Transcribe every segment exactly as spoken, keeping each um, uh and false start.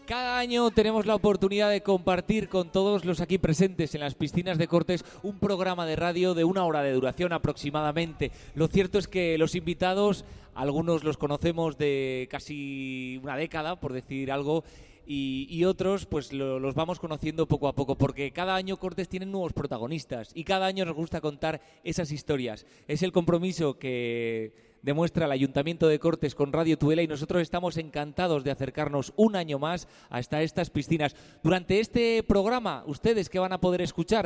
Cada año tenemos la oportunidad de compartir con todos los aquí presentes en las piscinas de Cortes un programa de radio de una hora de duración aproximadamente. Lo cierto es que los invitados, algunos los conocemos de casi una década, por decir algo, y, y otros pues lo, los vamos conociendo poco a poco, porque cada año Cortes tiene nuevos protagonistas y cada año nos gusta contar esas historias. Es el compromiso que demuestra el Ayuntamiento de Cortes con Radio Tudela y nosotros estamos encantados de acercarnos un año más hasta estas piscinas. Durante este programa, ustedes que van a poder escuchar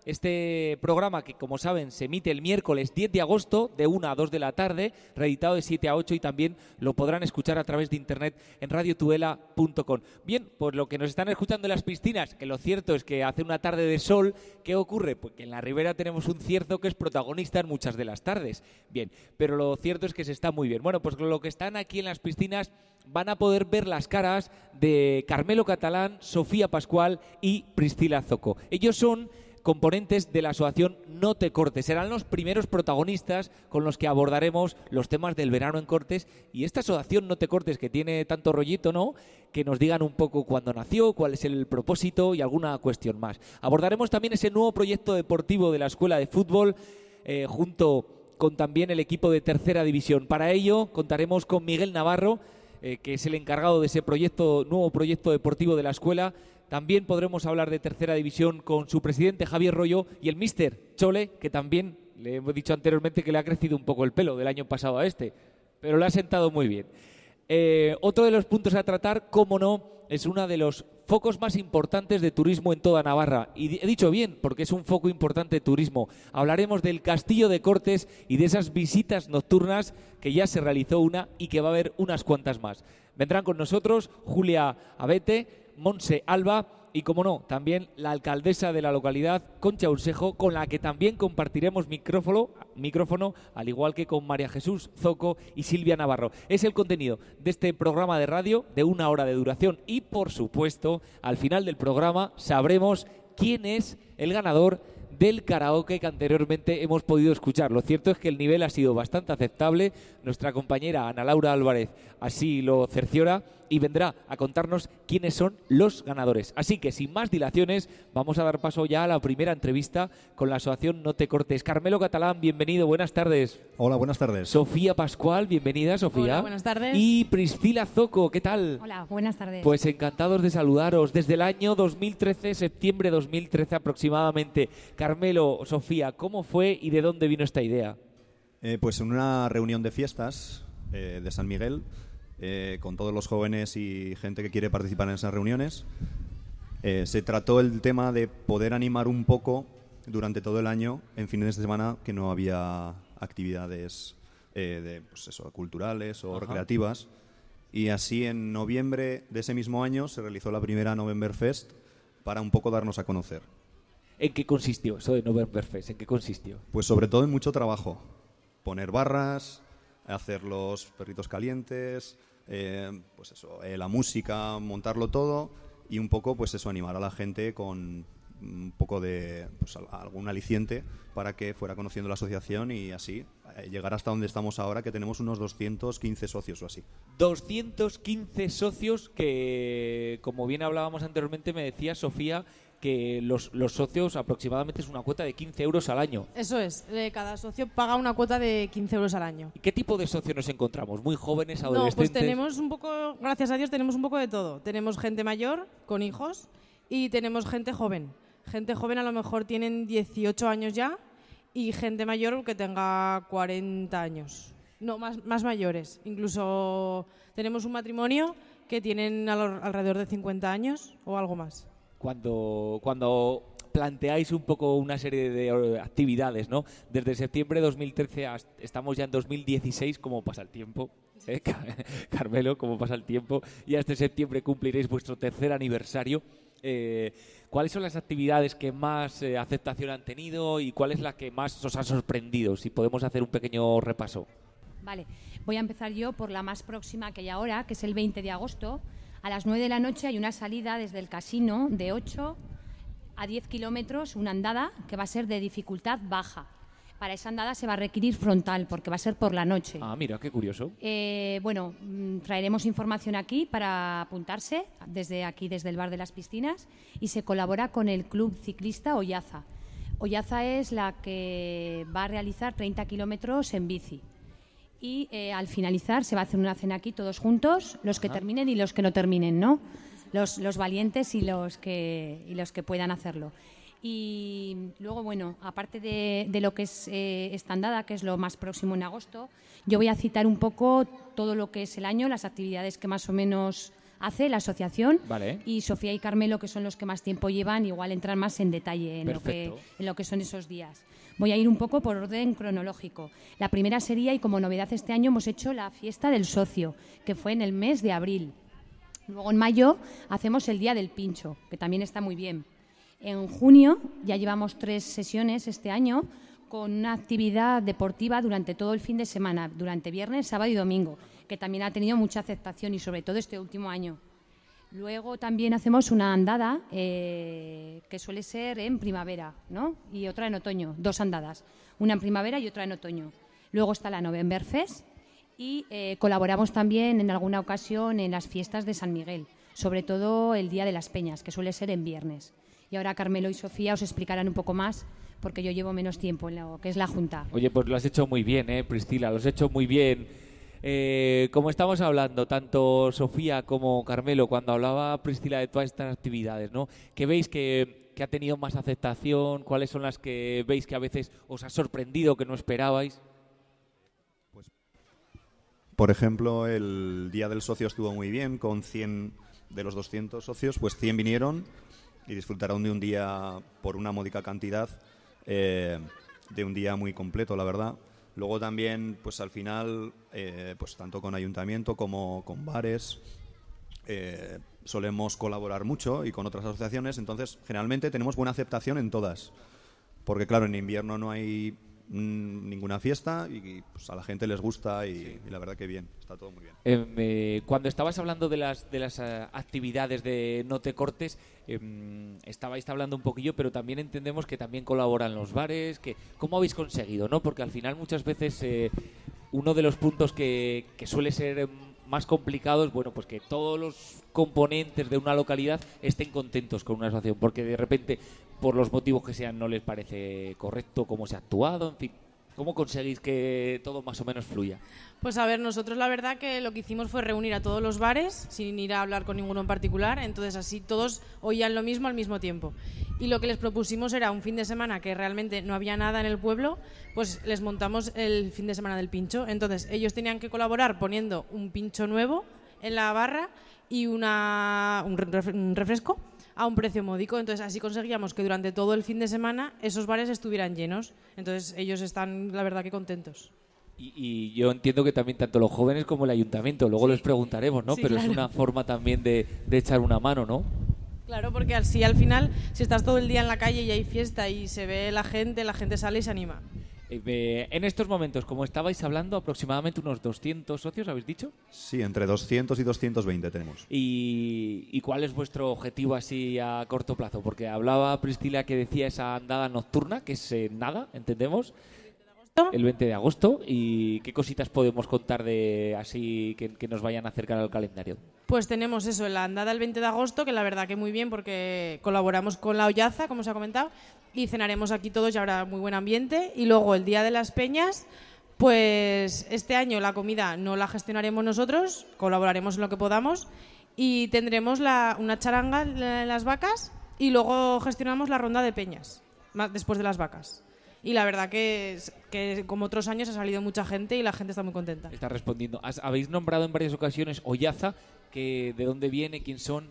este programa, que como saben se emite el miércoles diez de agosto de una a dos de la tarde, reeditado de siete a ocho, y también lo podrán escuchar a través de internet en radio tudela punto com. Bien, pues lo que nos están escuchando en las piscinas, que lo cierto es que hace una tarde de sol, ¿qué ocurre? Pues que en la ribera tenemos un cierzo que es protagonista en muchas de las tardes. Bien, pero lo cierto es que se está muy bien. Bueno, pues lo que están aquí en las piscinas van a poder ver las caras de Carmelo Catalán, Sofía Pascual y Priscila Zoco. Ellos son componentes de la asociación No Te Cortes. Serán los primeros protagonistas con los que abordaremos los temas del verano en Cortes, y esta asociación No Te Cortes, que tiene tanto rollito, ¿no?, que nos digan un poco cuándo nació, cuál es el propósito y alguna cuestión más. Abordaremos también ese nuevo proyecto deportivo de la Escuela de Fútbol, eh, junto con también el equipo de Tercera División. Para ello contaremos con Miguel Navarro, eh, que es el encargado de ese proyecto, nuevo proyecto deportivo de la escuela. También podremos hablar de Tercera División con su presidente Javier Rollo y el míster Chole, que también le hemos dicho anteriormente que le ha crecido un poco el pelo del año pasado a este, pero le ha sentado muy bien. Eh, otro de los puntos a tratar, cómo no, es uno de los focos más importantes de turismo en toda Navarra. Y he dicho bien, porque es un foco importante de turismo. Hablaremos del Castillo de Cortes y de esas visitas nocturnas, que ya se realizó una y que va a haber unas cuantas más. Vendrán con nosotros Julia Abete, Monse Alba y, como no, también la alcaldesa de la localidad, Concha Ursejo, con la que también compartiremos micrófono, micrófono, al igual que con María Jesús Zoco y Silvia Navarro. Es el contenido de este programa de radio de una hora de duración y, por supuesto, al final del programa sabremos quién es el ganador del karaoke que anteriormente hemos podido escuchar. Lo cierto es que el nivel ha sido bastante aceptable. Nuestra compañera Ana Laura Álvarez así lo cerciora y vendrá a contarnos quiénes son los ganadores. Así que, sin más dilaciones, vamos a dar paso ya a la primera entrevista con la asociación No Te Cortes. Carmelo Catalán, bienvenido, buenas tardes. Hola, buenas tardes. Sofía Pascual, bienvenida, Sofía. Hola, buenas tardes. Y Priscila Zoco, ¿qué tal? Hola, buenas tardes. Pues encantados de saludaros. Desde el año dos mil trece, septiembre de dos mil trece aproximadamente. Carmelo, Sofía, ¿cómo fue y de dónde vino esta idea? Eh, pues en una reunión de fiestas eh, de San Miguel, eh, con todos los jóvenes y gente que quiere participar en esas reuniones, eh, se trató el tema de poder animar un poco durante todo el año, en fines de semana que no había actividades eh, de, pues eso, culturales o Ajá. recreativas. Y así, en noviembre de ese mismo año, se realizó la primera Novemberfest para un poco darnos a conocer. ¿En qué consistió eso de Novemberfest? ¿En qué consistió? Pues sobre todo en mucho trabajo. Poner barras, hacer los perritos calientes, eh, pues eso, eh, la música, montarlo todo y un poco, pues eso, animar a la gente con un poco de pues, algún aliciente para que fuera conociendo la asociación y así eh, llegar hasta donde estamos ahora, que tenemos unos doscientos quince socios o así. doscientos quince socios que, como bien hablábamos anteriormente, me decía Sofía que los, los socios aproximadamente es una cuota de quince euros al año. Eso es, eh, cada socio paga una cuota de quince euros al año. ¿Y qué tipo de socios nos encontramos? ¿Muy jóvenes, No, adolescentes? pues tenemos un poco, gracias a Dios, tenemos un poco de todo. Tenemos gente mayor, con hijos, y tenemos gente joven. Gente joven a lo mejor tienen dieciocho años ya, y gente mayor que tenga cuarenta años. No, más, más mayores. Incluso tenemos un matrimonio que tienen al, alrededor de cincuenta años o algo más. Cuando, cuando planteáis un poco una serie de actividades, ¿no? Desde septiembre de dos mil trece hasta, estamos ya en dos mil dieciséis, ¿cómo pasa el tiempo? ¿Eh? Carmelo, ¿cómo pasa el tiempo? Y este septiembre cumpliréis vuestro tercer aniversario. Eh, ¿Cuáles son las actividades que más eh, aceptación han tenido y cuál es la que más os ha sorprendido? Si podemos hacer un pequeño repaso. Vale, voy a empezar yo por la más próxima que hay ahora, que es el veinte de agosto. A las nueve de la noche hay una salida desde el casino de ocho a diez kilómetros, una andada que va a ser de dificultad baja. Para esa andada se va a requerir frontal, porque va a ser por la noche. Ah, mira, qué curioso. Eh, bueno, mm, traeremos información aquí para apuntarse, desde aquí, desde el Bar de las Piscinas, y se colabora con el Club Ciclista Ollaza. Ollaza es la que va a realizar treinta kilómetros en bici. Y eh, al finalizar se va a hacer una cena aquí todos juntos, los que Ajá. terminen y los que no terminen, ¿no? Los, los valientes y los que, y los que puedan hacerlo. Y luego, bueno, aparte de, de lo que es eh, esta andada, que es lo más próximo en agosto, yo voy a citar un poco todo lo que es el año, las actividades que más o menos hace la asociación. Vale. Y Sofía y Carmelo, que son los que más tiempo llevan, igual entran más en detalle en lo, que, Perfecto. en lo que son esos días. Voy a ir un poco por orden cronológico. La primera sería, y como novedad este año, hemos hecho la fiesta del socio, que fue en el mes de abril. Luego en mayo hacemos el Día del Pincho, que también está muy bien. En junio ya llevamos tres sesiones este año con una actividad deportiva durante todo el fin de semana, durante viernes, sábado y domingo, que también ha tenido mucha aceptación y sobre todo este último año. Luego también hacemos una andada eh, que suele ser en primavera, ¿no? Y otra en otoño, dos andadas, una en primavera y otra en otoño. Luego está la Novemberfest y eh, colaboramos también en alguna ocasión en las fiestas de San Miguel, sobre todo el Día de las Peñas, que suele ser en viernes. Y ahora Carmelo y Sofía os explicarán un poco más, porque yo llevo menos tiempo en lo que es la Junta. Oye, pues lo has hecho muy bien, ¿eh, Priscila? Lo has hecho muy bien. Eh, como estamos hablando, tanto Sofía como Carmelo, cuando hablaba Priscila de todas estas actividades, ¿no? ¿Qué veis que, que ha tenido más aceptación? ¿Cuáles son las que veis que a veces os ha sorprendido, que no esperabais? Por ejemplo, el Día del Socio estuvo muy bien, con cien de los doscientos socios, pues cien vinieron y disfrutaron de un día por una módica cantidad, eh, de un día muy completo, la verdad. Luego también, pues al final, eh, pues tanto con ayuntamiento como con bares, eh, solemos colaborar mucho y con otras asociaciones, entonces generalmente tenemos buena aceptación en todas, porque claro, en invierno no hay mm, ninguna fiesta y pues, a la gente les gusta y, y la verdad que bien, está todo muy bien. Eh, eh, cuando estabas hablando de las, de las uh, actividades de No Te Cortes, eh, estabais hablando un poquillo, pero también entendemos que también colaboran los bares. Que, ¿cómo habéis conseguido, no? Porque al final muchas veces eh, uno de los puntos que, que suele ser eh, más complicados, bueno, pues que todos los componentes de una localidad estén contentos con una asociación, porque de repente, por los motivos que sean, no les parece correcto cómo se ha actuado, en fin. ¿Cómo conseguís que todo más o menos fluya? Pues a ver, nosotros la verdad que lo que hicimos fue reunir a todos los bares sin ir a hablar con ninguno en particular, entonces así todos oían lo mismo al mismo tiempo. Y lo que les propusimos era un fin de semana que realmente no había nada en el pueblo, pues les montamos el fin de semana del pincho. Entonces ellos tenían que colaborar poniendo un pincho nuevo en la barra y una, un, refre- un refresco a un precio módico. Entonces así conseguíamos que durante todo el fin de semana esos bares estuvieran llenos. Entonces ellos están, la verdad, que contentos. Y, y yo entiendo que también tanto los jóvenes como el ayuntamiento, luego Sí. les preguntaremos, ¿no? Sí, Pero claro. es una forma también de, de echar una mano, ¿no? Claro, porque así al final, si estás todo el día en la calle y hay fiesta y se ve la gente, la gente sale y se anima. Eh, eh, en estos momentos, como estabais hablando, aproximadamente unos doscientos socios, ¿habéis dicho? Sí, entre doscientos y doscientos veinte tenemos. ¿Y, y cuál es vuestro objetivo así a corto plazo? Porque hablaba Priscila que decía esa andada nocturna, que es eh, nada, entendemos, el veinte de agosto. ¿Y qué cositas podemos contar de así que, que nos vayan a acercar al calendario? Pues tenemos eso, la andada el veinte de agosto, que la verdad que muy bien porque colaboramos con la Ollaza, como se ha comentado, y cenaremos aquí todos y habrá muy buen ambiente. Y luego el Día de las Peñas, pues este año la comida no la gestionaremos nosotros, colaboraremos en lo que podamos y tendremos la, una charanga en las vacas y luego gestionamos la ronda de peñas más después de las vacas. Y la verdad que, es, que como otros años ha salido mucha gente y la gente está muy contenta. Está respondiendo. Has- Habéis nombrado en varias ocasiones Ollaza, que ¿de dónde viene? ¿Quién son?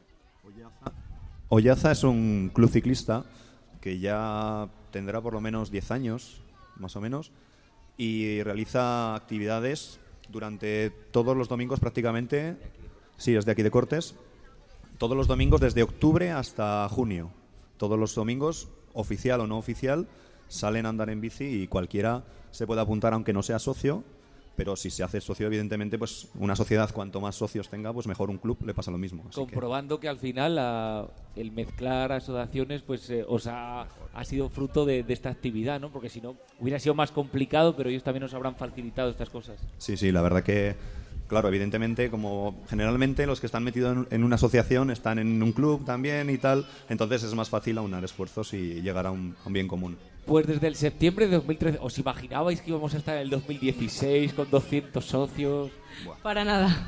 Ollaza es un club ciclista que ya tendrá por lo menos diez años, más o menos, y realiza actividades durante todos los domingos prácticamente. Sí, es de aquí de Cortes. Todos los domingos desde octubre hasta junio. Todos los domingos, oficial o no oficial, salen a andar en bici y cualquiera se puede apuntar aunque no sea socio pero si se hace socio, evidentemente, pues una sociedad, cuanto más socios tenga, pues mejor un club, le pasa lo mismo. Así comprobando que... que al final la, el mezclar asociaciones pues eh, os ha, ha sido fruto de, de esta actividad, ¿no? Porque si no, hubiera sido más complicado, pero ellos también nos habrán facilitado estas cosas. Sí, sí, la verdad que, claro, evidentemente, como generalmente los que están metidos en, en una asociación están en un club también y tal, entonces es más fácil aunar esfuerzos y llegar a un, a un bien común. Pues desde el septiembre de dos mil trece, ¿os imaginabais que íbamos a estar en el dos mil dieciséis con doscientos socios? Buah. Para nada.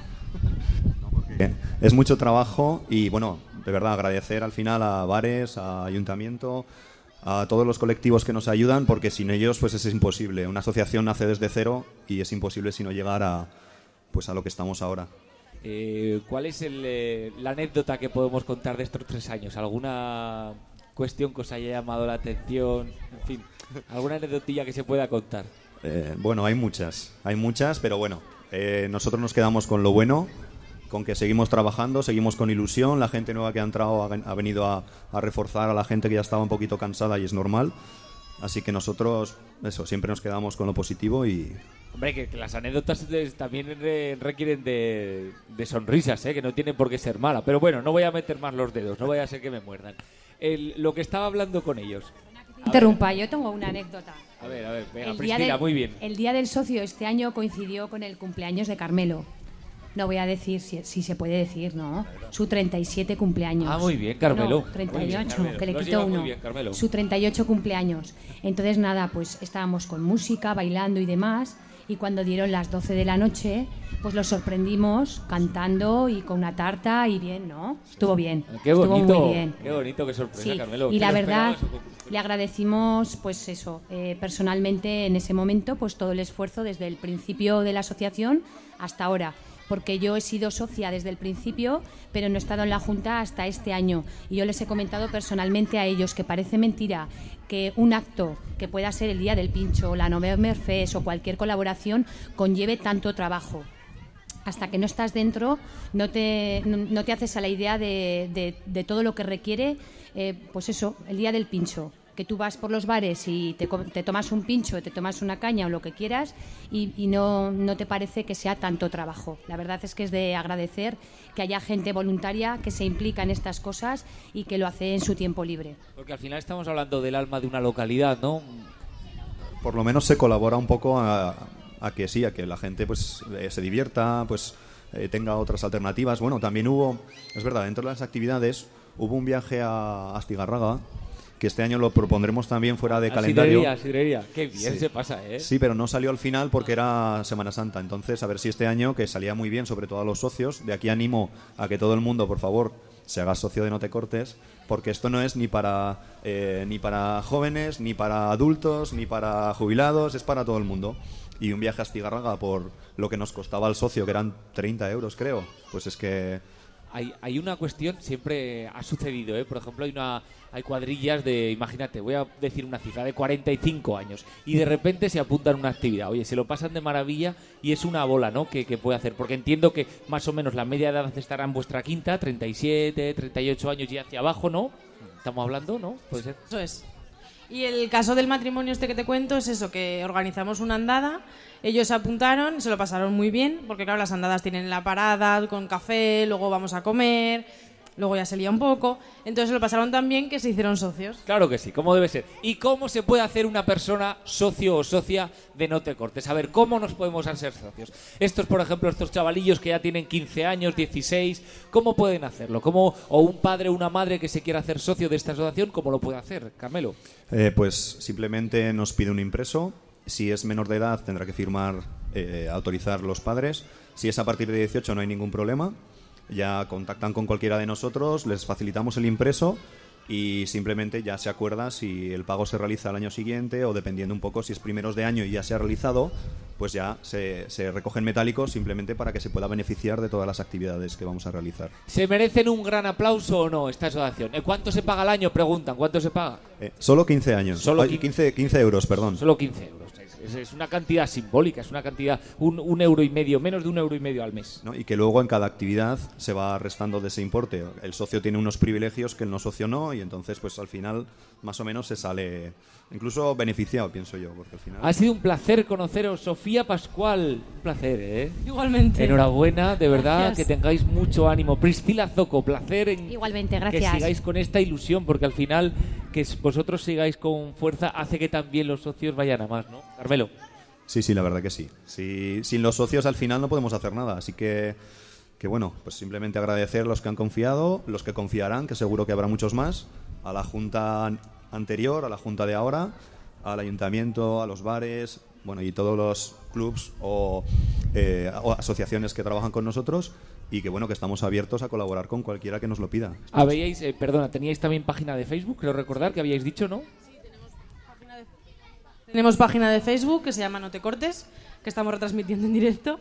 Es mucho trabajo y, bueno, de verdad agradecer al final a bares, a ayuntamiento, a todos los colectivos que nos ayudan, porque sin ellos pues es imposible. Una asociación nace desde cero y es imposible sino llegar a, pues, a lo que estamos ahora. Eh, ¿Cuál es el, eh, la anécdota que podemos contar de estos tres años? ¿Alguna cuestión que os haya llamado la atención? En fin, ¿alguna anécdotilla que se pueda contar? Eh, bueno, hay muchas, hay muchas, pero bueno, eh, nosotros nos quedamos con lo bueno, con que seguimos trabajando, seguimos con ilusión, la gente nueva que ha entrado ha, ha venido a, a reforzar a la gente que ya estaba un poquito cansada y es normal, así que nosotros, eso, siempre nos quedamos con lo positivo y... Hombre, que, que las anécdotas de, también re, requieren de, de sonrisas, ¿eh? Que no tienen por qué ser malas, pero bueno, no voy a meter más los dedos, no vaya a ser que me muerdan. El, lo que estaba hablando con ellos... Interrumpa, yo tengo una anécdota. A ver, a ver, venga, el Priscila, del, muy bien. El Día del Socio este año coincidió con el cumpleaños de Carmelo. No voy a decir si, si se puede decir, ¿no? Su treinta y siete cumpleaños. Ah, muy bien, Carmelo. No, treinta y ocho, bien, Carmelo. que le Lo quito lleva uno. Muy bien, Carmelo. Su treinta y ocho cumpleaños. Entonces, nada, pues estábamos con música, bailando y demás. Y cuando dieron las doce de la noche, pues los sorprendimos cantando y con una tarta y bien, ¿no? Estuvo bien. Qué bonito, estuvo muy bien. Qué bonito, qué sorpresa, Sí, Carmelo. y la ¿Qué no verdad, esperabas? le agradecimos, pues eso, eh, personalmente en ese momento, pues todo el esfuerzo desde el principio de la asociación hasta ahora. Porque yo he sido socia desde el principio, pero no he estado en la Junta hasta este año. Y yo les he comentado personalmente a ellos que parece mentira que un acto que pueda ser el Día del Pincho, la November Fest o cualquier colaboración conlleve tanto trabajo. Hasta que no estás dentro, no te, no, no te haces a la idea de, de, de todo lo que requiere, eh, pues eso, el Día del Pincho. Que tú vas por los bares y te, te tomas un pincho, te tomas una caña o lo que quieras y, y no, no te parece que sea tanto trabajo. La verdad es que es de agradecer que haya gente voluntaria que se implica en estas cosas y que lo hace en su tiempo libre. Porque al final estamos hablando del alma de una localidad, ¿no? Por lo menos se colabora un poco a, a que sí, a que la gente pues eh, se divierta, pues eh, tenga otras alternativas. Bueno, también hubo, es verdad, dentro de las actividades hubo un viaje a Astigarraga, que este año lo propondremos también fuera de a calendario. Sidrería, Sidrería. Qué bien Sí. se pasa, ¿eh? Sí, pero no salió al final porque era Semana Santa. Entonces, a ver si este año, que salía muy bien, sobre todo a los socios, de aquí animo a que todo el mundo, por favor, se haga socio de No Te Cortes, porque esto no es ni para, eh, ni para jóvenes, ni para adultos, ni para jubilados, es para todo el mundo. Y un viaje a Astigarraga por lo que nos costaba al socio, que eran treinta euros, creo, pues es que... Hay, hay una cuestión, siempre ha sucedido, ¿eh? Por ejemplo, hay una hay cuadrillas de, imagínate, voy a decir una cifra, de cuarenta y cinco años, y de repente se apuntan a una actividad. Oye, se lo pasan de maravilla y es una bola, ¿no?, que, que puede hacer. Porque entiendo que más o menos la media de edad estará en vuestra quinta, treinta y siete, treinta y ocho años y hacia abajo, ¿no? Estamos hablando, ¿no? Puede ser. Eso es. Y el caso del matrimonio este que te cuento es eso, que organizamos una andada, ellos se apuntaron, se lo pasaron muy bien, porque claro, las andadas tienen la parada con café, luego vamos a comer, luego ya se lía un poco, entonces se lo pasaron tan bien que se hicieron socios. Claro que sí, como debe ser. ¿Y cómo se puede hacer una persona socio o socia de No Te Cortes? A ver, ¿cómo nos podemos hacer socios? Estos, por ejemplo, estos chavalillos que ya tienen quince años, dieciséis, ¿cómo pueden hacerlo? ¿Cómo, o un padre o una madre que se quiera hacer socio de esta asociación, ¿cómo lo puede hacer, Carmelo? Eh, pues simplemente nos pide un impreso. Si es menor de edad tendrá que firmar, eh, autorizar los padres. Si es a partir de dieciocho no hay ningún problema. Ya contactan con cualquiera de nosotros, les facilitamos el impreso y simplemente ya se acuerda si el pago se realiza al año siguiente o dependiendo un poco si es primeros de año y ya se ha realizado, pues ya se, se recogen metálicos simplemente para que se pueda beneficiar de todas las actividades que vamos a realizar. ¿Se merecen un gran aplauso o no esta asociación? ¿Eh, ¿Cuánto se paga al año? Preguntan, ¿cuánto se paga? Eh, solo quince años. Solo Ay, quince, quince euros, perdón. Solo quince euros. mes. Es, es una cantidad simbólica, es una cantidad, un, un euro y medio, menos de un euro y medio al mes. ¿No? Y que luego en cada actividad se va restando de ese importe. El socio tiene unos privilegios que el no socio no, y entonces pues al final más o menos se sale incluso beneficiado, pienso yo, porque al final... Ha sido un placer conoceros, Sofía Pascual. Un placer, ¿eh? Igualmente. Enhorabuena, de verdad, Gracias. que tengáis mucho ánimo. Priscila Zoco, placer en Igualmente, gracias. que sigáis con esta ilusión, porque al final que vosotros sigáis con fuerza hace que también los socios vayan a más, ¿no? Carmelo. Sí, sí, la verdad que sí. sí. Sin los socios al final no podemos hacer nada, así que, que bueno, pues simplemente agradecer a los que han confiado, los que confiarán, que seguro que habrá muchos más, a la junta anterior, a la junta de ahora, al ayuntamiento, a los bares, bueno, y todos los clubs o, eh, o asociaciones que trabajan con nosotros, y que bueno, que estamos abiertos a colaborar con cualquiera que nos lo pida. Habíais, eh, perdona, teníais también página de Facebook, creo recordar que habíais dicho, ¿no? Tenemos página de Facebook que se llama No Te Cortes, que estamos retransmitiendo en directo.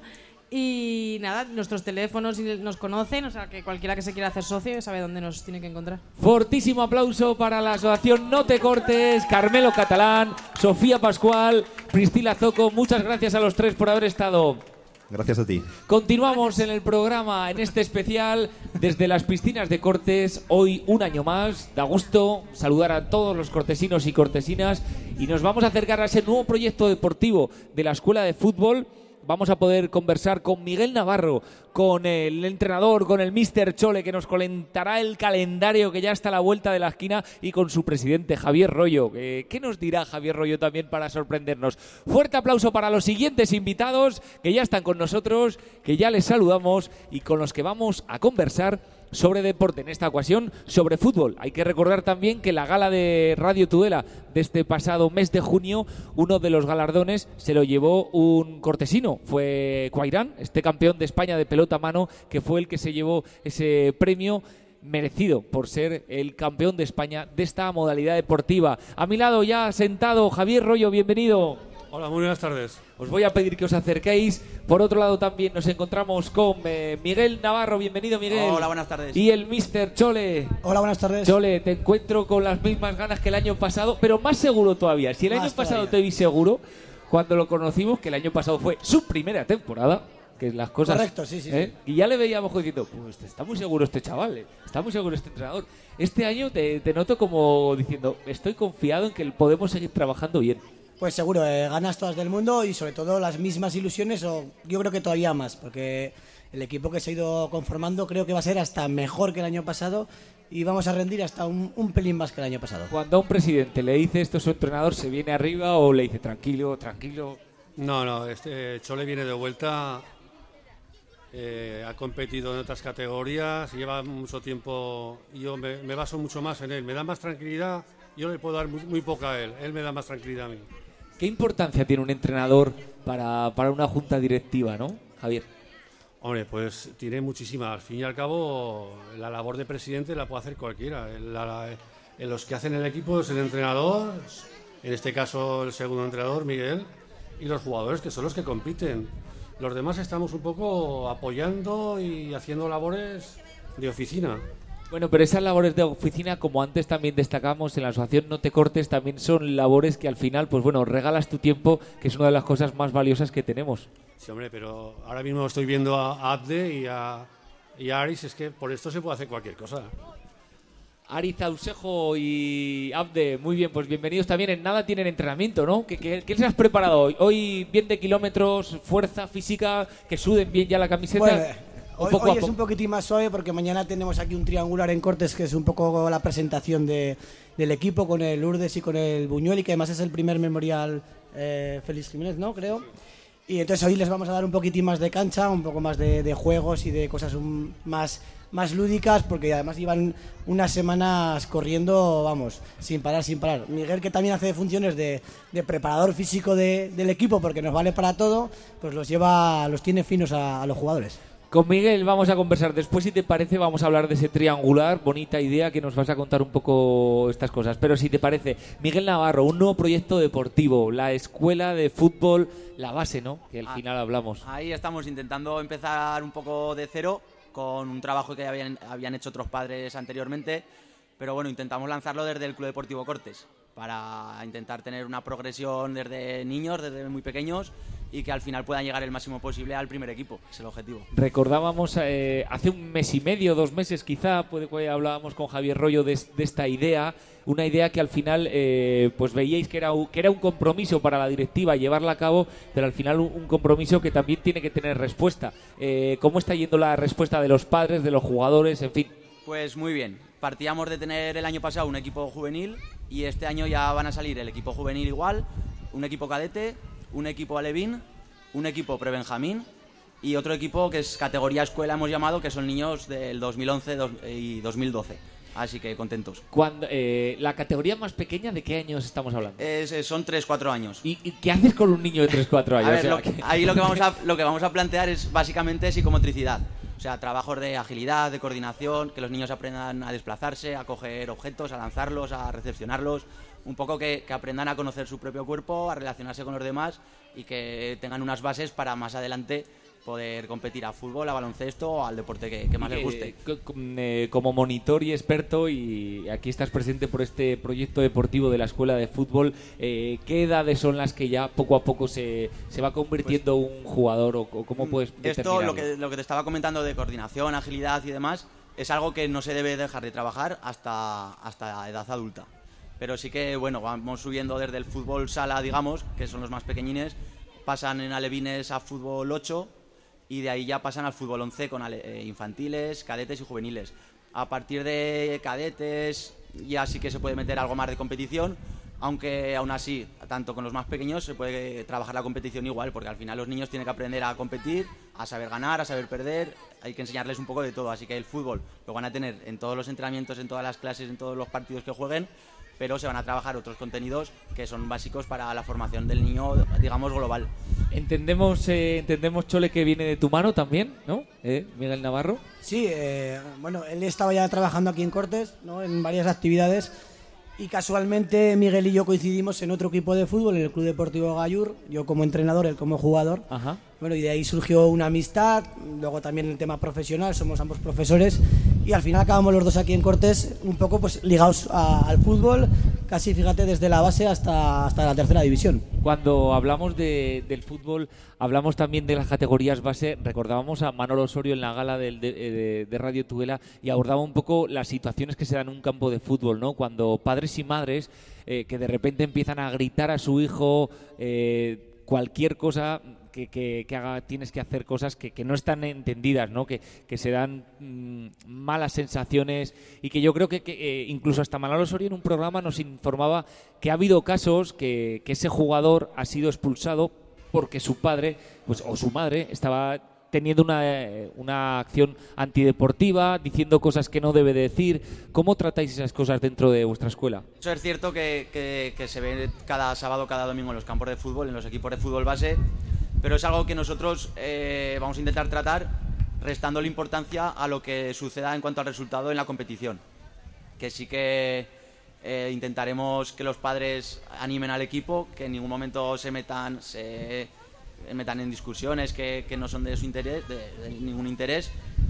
Y nada, nuestros teléfonos nos conocen, o sea que cualquiera que se quiera hacer socio sabe dónde nos tiene que encontrar. Fortísimo aplauso para la asociación No Te Cortes, Carmelo Catalán, Sofía Pascual, Priscila Zoco. Muchas gracias a los tres por haber estado. Gracias a ti. Continuamos en el programa, en este especial, desde las piscinas de Cortes, hoy un año más. Da gusto saludar a todos los cortesinos y cortesinas y nos vamos a acercar a ese nuevo proyecto deportivo de la Escuela de Fútbol. Vamos a poder conversar con Miguel Navarro, con el entrenador, con el míster Chole, que nos comentará el calendario que ya está a la vuelta de la esquina, y con su presidente, Javier Rollo. Eh, ¿Qué nos dirá Javier Rollo también para sorprendernos? Fuerte aplauso para los siguientes invitados que ya están con nosotros, que ya les saludamos y con los que vamos a conversar sobre deporte, en esta ocasión sobre fútbol. Hay que recordar también que la gala de Radio Tudela de este pasado mes de junio, uno de los galardones se lo llevó un cortesino, fue Cuairán, este campeón de España de pelota a mano, que fue el que se llevó ese premio merecido por ser el campeón de España de esta modalidad deportiva. A mi lado ya sentado Javier Rollo, bienvenido. Hola, muy buenas tardes. Os voy a pedir que os acerquéis. Por otro lado también nos encontramos con eh, Miguel Navarro. Bienvenido, Miguel. Hola, buenas tardes. Y el míster Chole. Hola, buenas tardes. Chole, te encuentro con las mismas ganas que el año pasado, pero más seguro todavía. Si el año Más pasado todavía. te vi seguro, cuando lo conocimos, que el año pasado fue su primera temporada, que las cosas... Correcto, sí, sí, ¿eh? Y ya le veíamos diciendo, pues está muy seguro este chaval, eh, está muy seguro este entrenador. Este año te, te noto como diciendo, estoy confiado en que podemos seguir trabajando bien. Pues seguro, eh, ganas todas del mundo y sobre todo las mismas ilusiones, o yo creo que todavía más, porque el equipo que se ha ido conformando creo que va a ser hasta mejor que el año pasado y vamos a rendir hasta un, un pelín más que el año pasado. Cuando a un presidente le dice esto a su entrenador, ¿se viene arriba o le dice tranquilo, tranquilo? No, no, este Chole viene de vuelta, eh, ha competido en otras categorías, lleva mucho tiempo y yo me, me baso mucho más en él, me da más tranquilidad, yo le puedo dar muy, muy poca a él, él me da más tranquilidad a mí. ¿Qué importancia tiene un entrenador para, para una junta directiva, no, Javier? Hombre, pues tiene muchísima. Al fin y al cabo, la labor de presidente la puede hacer cualquiera. La, la, los que hacen el equipo es el entrenador, en este caso el segundo entrenador, Miguel, y los jugadores, que son los que compiten. Los demás estamos un poco apoyando y haciendo labores de oficina. Bueno, pero esas labores de oficina, como antes también destacamos en la asociación No Te Cortes, también son labores que al final, pues bueno, regalas tu tiempo, que es una de las cosas más valiosas que tenemos. Sí, hombre, pero ahora mismo estoy viendo a Abde y a, y a Aris, es que por esto se puede hacer cualquier cosa. Ariz Ausejo y Abde, muy bien, pues bienvenidos también. En nada tienen entrenamiento, ¿no? ¿Qué, qué, qué les has preparado hoy? Hoy bien de kilómetros, fuerza física, que suden bien ya la camiseta. Bueno, un hoy, poco hoy a es poco. un poquitín más suave porque mañana tenemos aquí un triangular en Cortes que es un poco la presentación de, del equipo con el Lourdes y con el Buñuel, y que además es el primer memorial eh, Félix Jiménez, ¿no? Creo. Y entonces hoy les vamos a dar un poquitín más de cancha, un poco más de, de juegos y de cosas un, más, más lúdicas, porque además llevan unas semanas corriendo, vamos, sin parar, sin parar. Miguel, que también hace funciones de, de preparador físico de, del equipo, porque nos vale para todo, pues los lleva, los tiene finos a, a los jugadores. Con Miguel vamos a conversar después, si te parece, vamos a hablar de ese triangular, bonita idea, que nos vas a contar un poco estas cosas. Pero si te parece, Miguel Navarro, un nuevo proyecto deportivo, la escuela de fútbol, la base, ¿no? Que al Ah, final hablamos. Ahí estamos intentando empezar un poco de cero con un trabajo que habían, habían hecho otros padres anteriormente, pero bueno, intentamos lanzarlo desde el Club Deportivo Cortes. para intentar tener una progresión desde niños, desde muy pequeños, y que al final puedan llegar el máximo posible al primer equipo, que es el objetivo. Recordábamos eh, hace un mes y medio, dos meses quizá, puede que hablábamos con Javier Rollo de, de esta idea, una idea que al final eh, pues veíais que era, un, que era un compromiso para la directiva llevarla a cabo, pero al final un, un compromiso que también tiene que tener respuesta. Eh, ¿Cómo está yendo la respuesta de los padres, de los jugadores, en fin? Pues muy bien. Partíamos de tener el año pasado un equipo juvenil y este año ya van a salir el equipo juvenil igual, un equipo cadete, un equipo alevín, un equipo prebenjamín y otro equipo que es categoría escuela, hemos llamado, que son niños del dos mil once y dos mil doce. Así que contentos. Cuando, eh, ¿La categoría más pequeña de qué años estamos hablando? Es, es, son tres cuatro años. ¿Y, ¿Y qué haces con un niño de tres cuatro años? A ver, o sea, lo, que... ahí lo que, vamos a, lo que vamos a plantear es básicamente psicomotricidad. O sea, trabajos de agilidad, de coordinación, que los niños aprendan a desplazarse, a coger objetos, a lanzarlos, a recepcionarlos. Un poco que, que aprendan a conocer su propio cuerpo, a relacionarse con los demás y que tengan unas bases para más adelante poder competir a fútbol, a baloncesto o al deporte que, que más les guste. Eh, como monitor y experto, y aquí estás presente por este proyecto deportivo de la Escuela de Fútbol, eh, ¿qué edades son las que ya poco a poco se, se va convirtiendo pues, un jugador o, o cómo puedes determinarlo? Esto, lo que, lo que te estaba comentando de coordinación, agilidad y demás, es algo que no se debe dejar de trabajar hasta, hasta edad adulta. Pero sí que, bueno, vamos subiendo desde el fútbol sala, digamos, que son los más pequeñines, pasan en alevines a fútbol ocho, y de ahí ya pasan al fútbol once con infantiles, cadetes y juveniles. A partir de cadetes ya sí que se puede meter algo más de competición, aunque aún así, tanto con los más pequeños se puede trabajar la competición igual, porque al final los niños tienen que aprender a competir, a saber ganar, a saber perder, hay que enseñarles un poco de todo, así que el fútbol lo van a tener en todos los entrenamientos, en todas las clases, en todos los partidos que jueguen, pero se van a trabajar otros contenidos que son básicos para la formación del niño, digamos, global. Entendemos, eh, entendemos Chole, que viene de tu mano también, ¿no? ¿Eh, Miguel Navarro? Sí, eh, bueno, él estaba ya trabajando aquí en Cortes, ¿no? En varias actividades, y casualmente Miguel y yo coincidimos en otro equipo de fútbol, en el Club Deportivo Gallur, yo como entrenador, él como jugador. Ajá. Bueno, y de ahí surgió una amistad, luego también el tema profesional, somos ambos profesores, y al final acabamos los dos aquí en Cortes un poco pues ligados a, al fútbol, casi fíjate desde la base hasta, hasta la tercera división. Cuando hablamos de, del fútbol, hablamos también de las categorías base. Recordábamos a Manolo Osorio en la gala del, de, de, de Radio Tudela y abordaba un poco las situaciones que se dan en un campo de fútbol, ¿no? Cuando padres y madres eh, que de repente empiezan a gritar a su hijo eh, cualquier cosa... Que, que, que haga, tienes que hacer cosas que, que no están entendidas, ¿no? Que, que se dan mmm, malas sensaciones, y que yo creo que, que eh, incluso hasta Manolo Osorio en un programa nos informaba que ha habido casos que, que ese jugador ha sido expulsado porque su padre pues o su madre estaba teniendo una, una acción antideportiva, diciendo cosas que no debe de decir. ¿Cómo tratáis esas cosas dentro de vuestra escuela? Eso es cierto que, que, que se ve cada sábado, cada domingo en los campos de fútbol, en los equipos de fútbol base, pero es algo que nosotros eh, vamos a intentar tratar restándole importancia a lo que suceda en cuanto al resultado en la competición. Que sí que eh, intentaremos que los padres animen al equipo, que en ningún momento se metan, se metan en discusiones que, que no son de su interés, de, de ningún interés.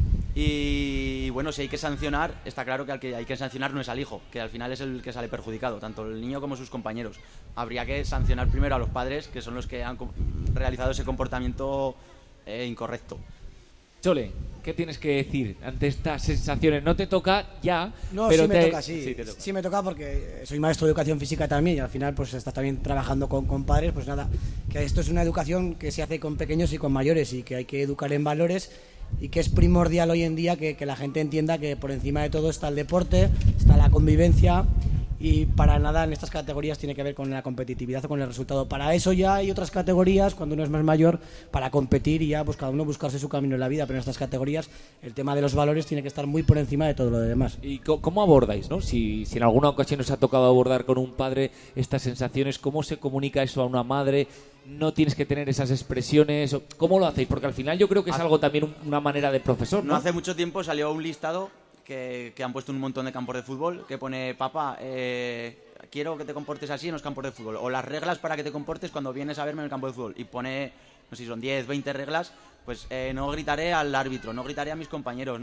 Y bueno, si hay que sancionar, está claro que al que hay que sancionar no es al hijo, que al final es el que sale perjudicado, tanto el niño como sus compañeros. Habría que sancionar primero a los padres, que son los que han realizado ese comportamiento eh, incorrecto. Chole, ¿qué tienes que decir ante estas sensaciones? No te toca ya, no, pero sí te... me toca, sí. Sí, te toca. Sí me toca porque soy maestro de educación física también, y al final pues estás también trabajando con, con padres. Pues nada, que esto es una educación que se hace con pequeños y con mayores, y que hay que educar en valores, y que es primordial hoy en día que, que la gente entienda que por encima de todo está el deporte, está la convivencia, y para nada en estas categorías tiene que ver con la competitividad o con el resultado. Para eso ya hay otras categorías cuando uno es más mayor para competir y ya pues cada uno buscarse su camino en la vida, pero en estas categorías el tema de los valores tiene que estar muy por encima de todo lo demás. ¿Y cómo abordáis, no? Si, si en alguna ocasión os ha tocado abordar con un padre estas sensaciones, ¿cómo se comunica eso a una madre? No tienes que tener esas expresiones. ¿Cómo lo hacéis? Porque al final yo creo que es algo también una manera de profesor, ¿no? No hace mucho tiempo salió un listado que, que han puesto un montón de campos de fútbol que pone: papá, eh, quiero que te comportes así en los campos de fútbol, o las reglas para que te comportes cuando vienes a verme en el campo de fútbol, y pone, no sé si son diez, veinte reglas. Pues eh, no gritaré al árbitro, no gritaré a mis compañeros, no.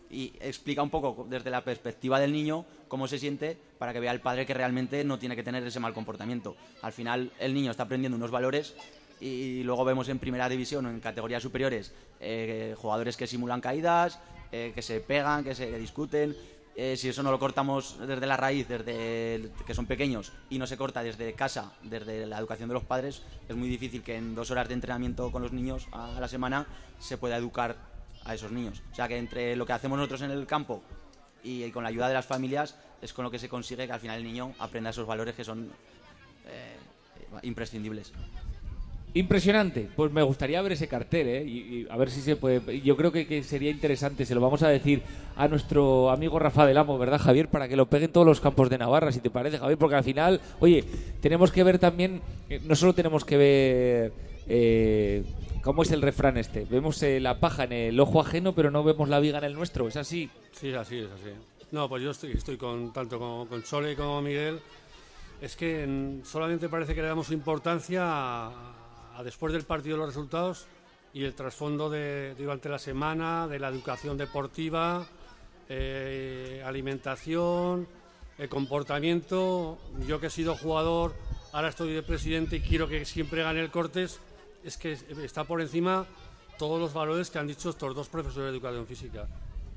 y explica un poco desde la perspectiva del niño cómo se siente para que vea el padre que realmente no tiene que tener ese mal comportamiento. Al final el niño está aprendiendo unos valores y luego vemos en primera división o en categorías superiores eh, jugadores que simulan caídas, eh, que se pegan, que se que discuten. Eh, si eso no lo cortamos desde la raíz, desde el, que son pequeños, y no se corta desde casa, desde la educación de los padres, es muy difícil que en dos horas de entrenamiento con los niños a la semana se pueda educar a esos niños. O sea que entre lo que hacemos nosotros en el campo y, y con la ayuda de las familias es con lo que se consigue que al final el niño aprenda esos valores que son eh, imprescindibles. Impresionante, pues me gustaría ver ese cartel, ¿eh? y, y a ver si se puede. Yo creo que, que sería interesante, se lo vamos a decir a nuestro amigo Rafa del Amo, ¿verdad, Javier? Para que lo pegue en todos los campos de Navarra, si te parece, Javier, porque al final, oye, tenemos que ver también, eh, no solo tenemos que ver, eh, ¿cómo es el refrán este? Vemos eh, la paja en el ojo ajeno, pero no vemos la viga en el nuestro, ¿es así? Sí, así es, así. No, pues yo estoy, estoy con tanto con, con Chole como con Miguel. Es que en, solamente parece que le damos importancia a, a después del partido los resultados y el trasfondo de, de durante la semana, de la educación deportiva, eh, alimentación, el comportamiento. Yo que he sido jugador, ahora estoy de presidente y quiero que siempre gane el Cortes, es que está por encima todos los valores que han dicho estos dos profesores de educación física.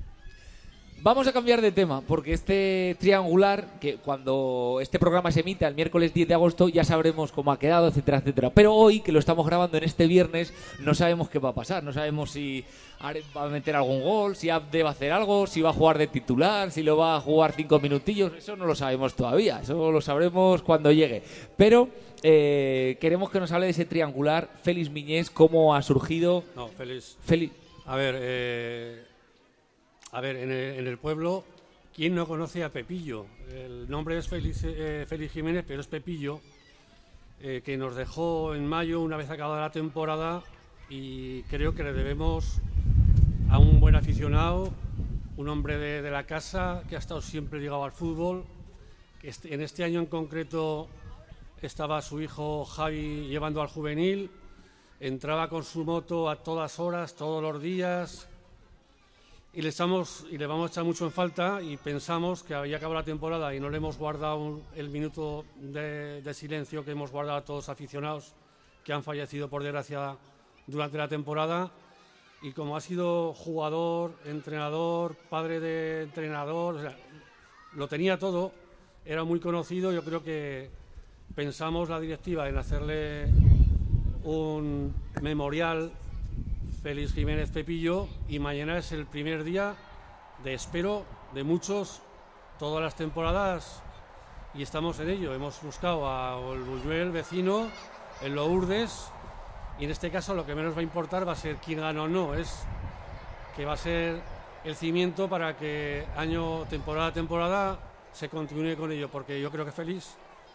Vamos a cambiar de tema, porque este triangular, que cuando este programa se emita el miércoles diez de agosto, ya sabremos cómo ha quedado, etcétera, etcétera. Pero hoy, que lo estamos grabando en este viernes, no sabemos qué va a pasar. No sabemos si va a meter algún gol, si Abde va a hacer algo, si va a jugar de titular, si lo va a jugar cinco minutillos. Eso no lo sabemos todavía, eso lo sabremos cuando llegue. Pero eh, queremos que nos hable de ese triangular. Félix Miñés, ¿cómo ha surgido? No, Félix. Félix. A ver, eh... A ver, en el, en el pueblo, ¿quién no conoce a Pepillo? El nombre es Félix, eh, Félix Jiménez, pero es Pepillo, eh, que nos dejó en mayo una vez acabada la temporada y creo que le debemos a un buen aficionado, un hombre de, de la casa que ha estado siempre ligado al fútbol. Este, en este año en concreto estaba su hijo Javi llevando al juvenil, entraba con su moto a todas horas, todos los días. Y le, estamos, y le vamos a echar mucho en falta y pensamos que había acabado la temporada y no le hemos guardado el minuto de, de silencio que hemos guardado a todos los aficionados que han fallecido por desgracia durante la temporada. Y como ha sido jugador, entrenador, padre de entrenador, o sea, lo tenía todo, era muy conocido. Yo creo que pensamos la directiva en hacerle un memorial Félix Jiménez Pepillo y mañana es el primer día de espero de muchos, todas las temporadas y estamos en ello. Hemos buscado a el Buñuel vecino, en Lourdes y en este caso lo que menos va a importar va a ser quién gana o no, es que va a ser el cimiento para que año, temporada a temporada se continúe con ello, porque yo creo que Félix...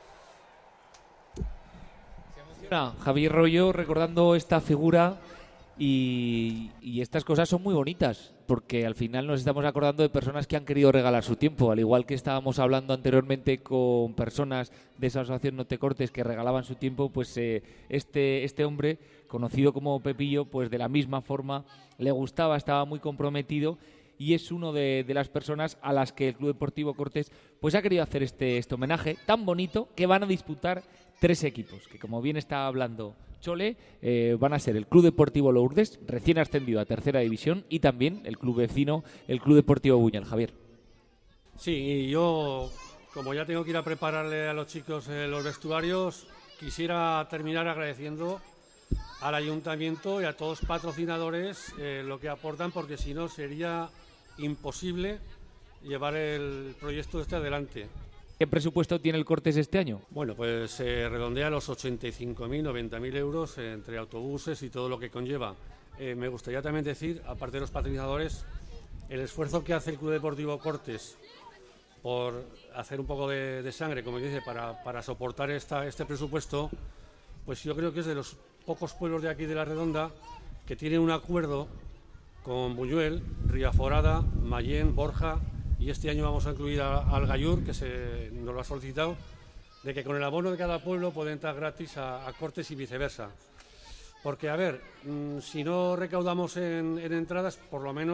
Javier Rollo recordando esta figura. Y, y estas cosas son muy bonitas porque al final nos estamos acordando de personas que han querido regalar su tiempo, al igual que estábamos hablando anteriormente con personas de esa asociación No Te Cortes que regalaban su tiempo, pues eh, este, este hombre, conocido como Pepillo, pues de la misma forma le gustaba, estaba muy comprometido y es uno de, de las personas a las que el Club Deportivo Cortes pues ha querido hacer este, este homenaje tan bonito que van a disputar tres equipos, que como bien está hablando Chole, eh, van a ser el Club Deportivo Lourdes, recién ascendido a tercera división, y también el club vecino, el Club Deportivo Buñuel. Javier. Sí, y yo, como ya tengo que ir a prepararle a los chicos eh, los vestuarios, quisiera terminar agradeciendo al Ayuntamiento y a todos los patrocinadores eh, lo que aportan, porque si no sería imposible llevar el proyecto este adelante. ¿Qué presupuesto tiene el Cortes este año? Bueno, pues se eh, redondea a los ochenta y cinco mil, noventa mil euros eh, entre autobuses y todo lo que conlleva. Eh, me gustaría también decir, aparte de los patrocinadores, el esfuerzo que hace el Club Deportivo Cortes por hacer un poco de, de sangre, como dice, para, para soportar esta, este presupuesto, pues yo creo que es de los pocos pueblos de aquí de La Redonda que tienen un acuerdo con Buñuel, Riaforada, Mayén, Borja, y este año vamos a incluir a, al Gallur, que se nos lo ha solicitado, de que con el abono de cada pueblo puede entrar gratis a, a Cortes y viceversa. Porque, a ver, mmm, si no recaudamos en, en entradas, por lo menos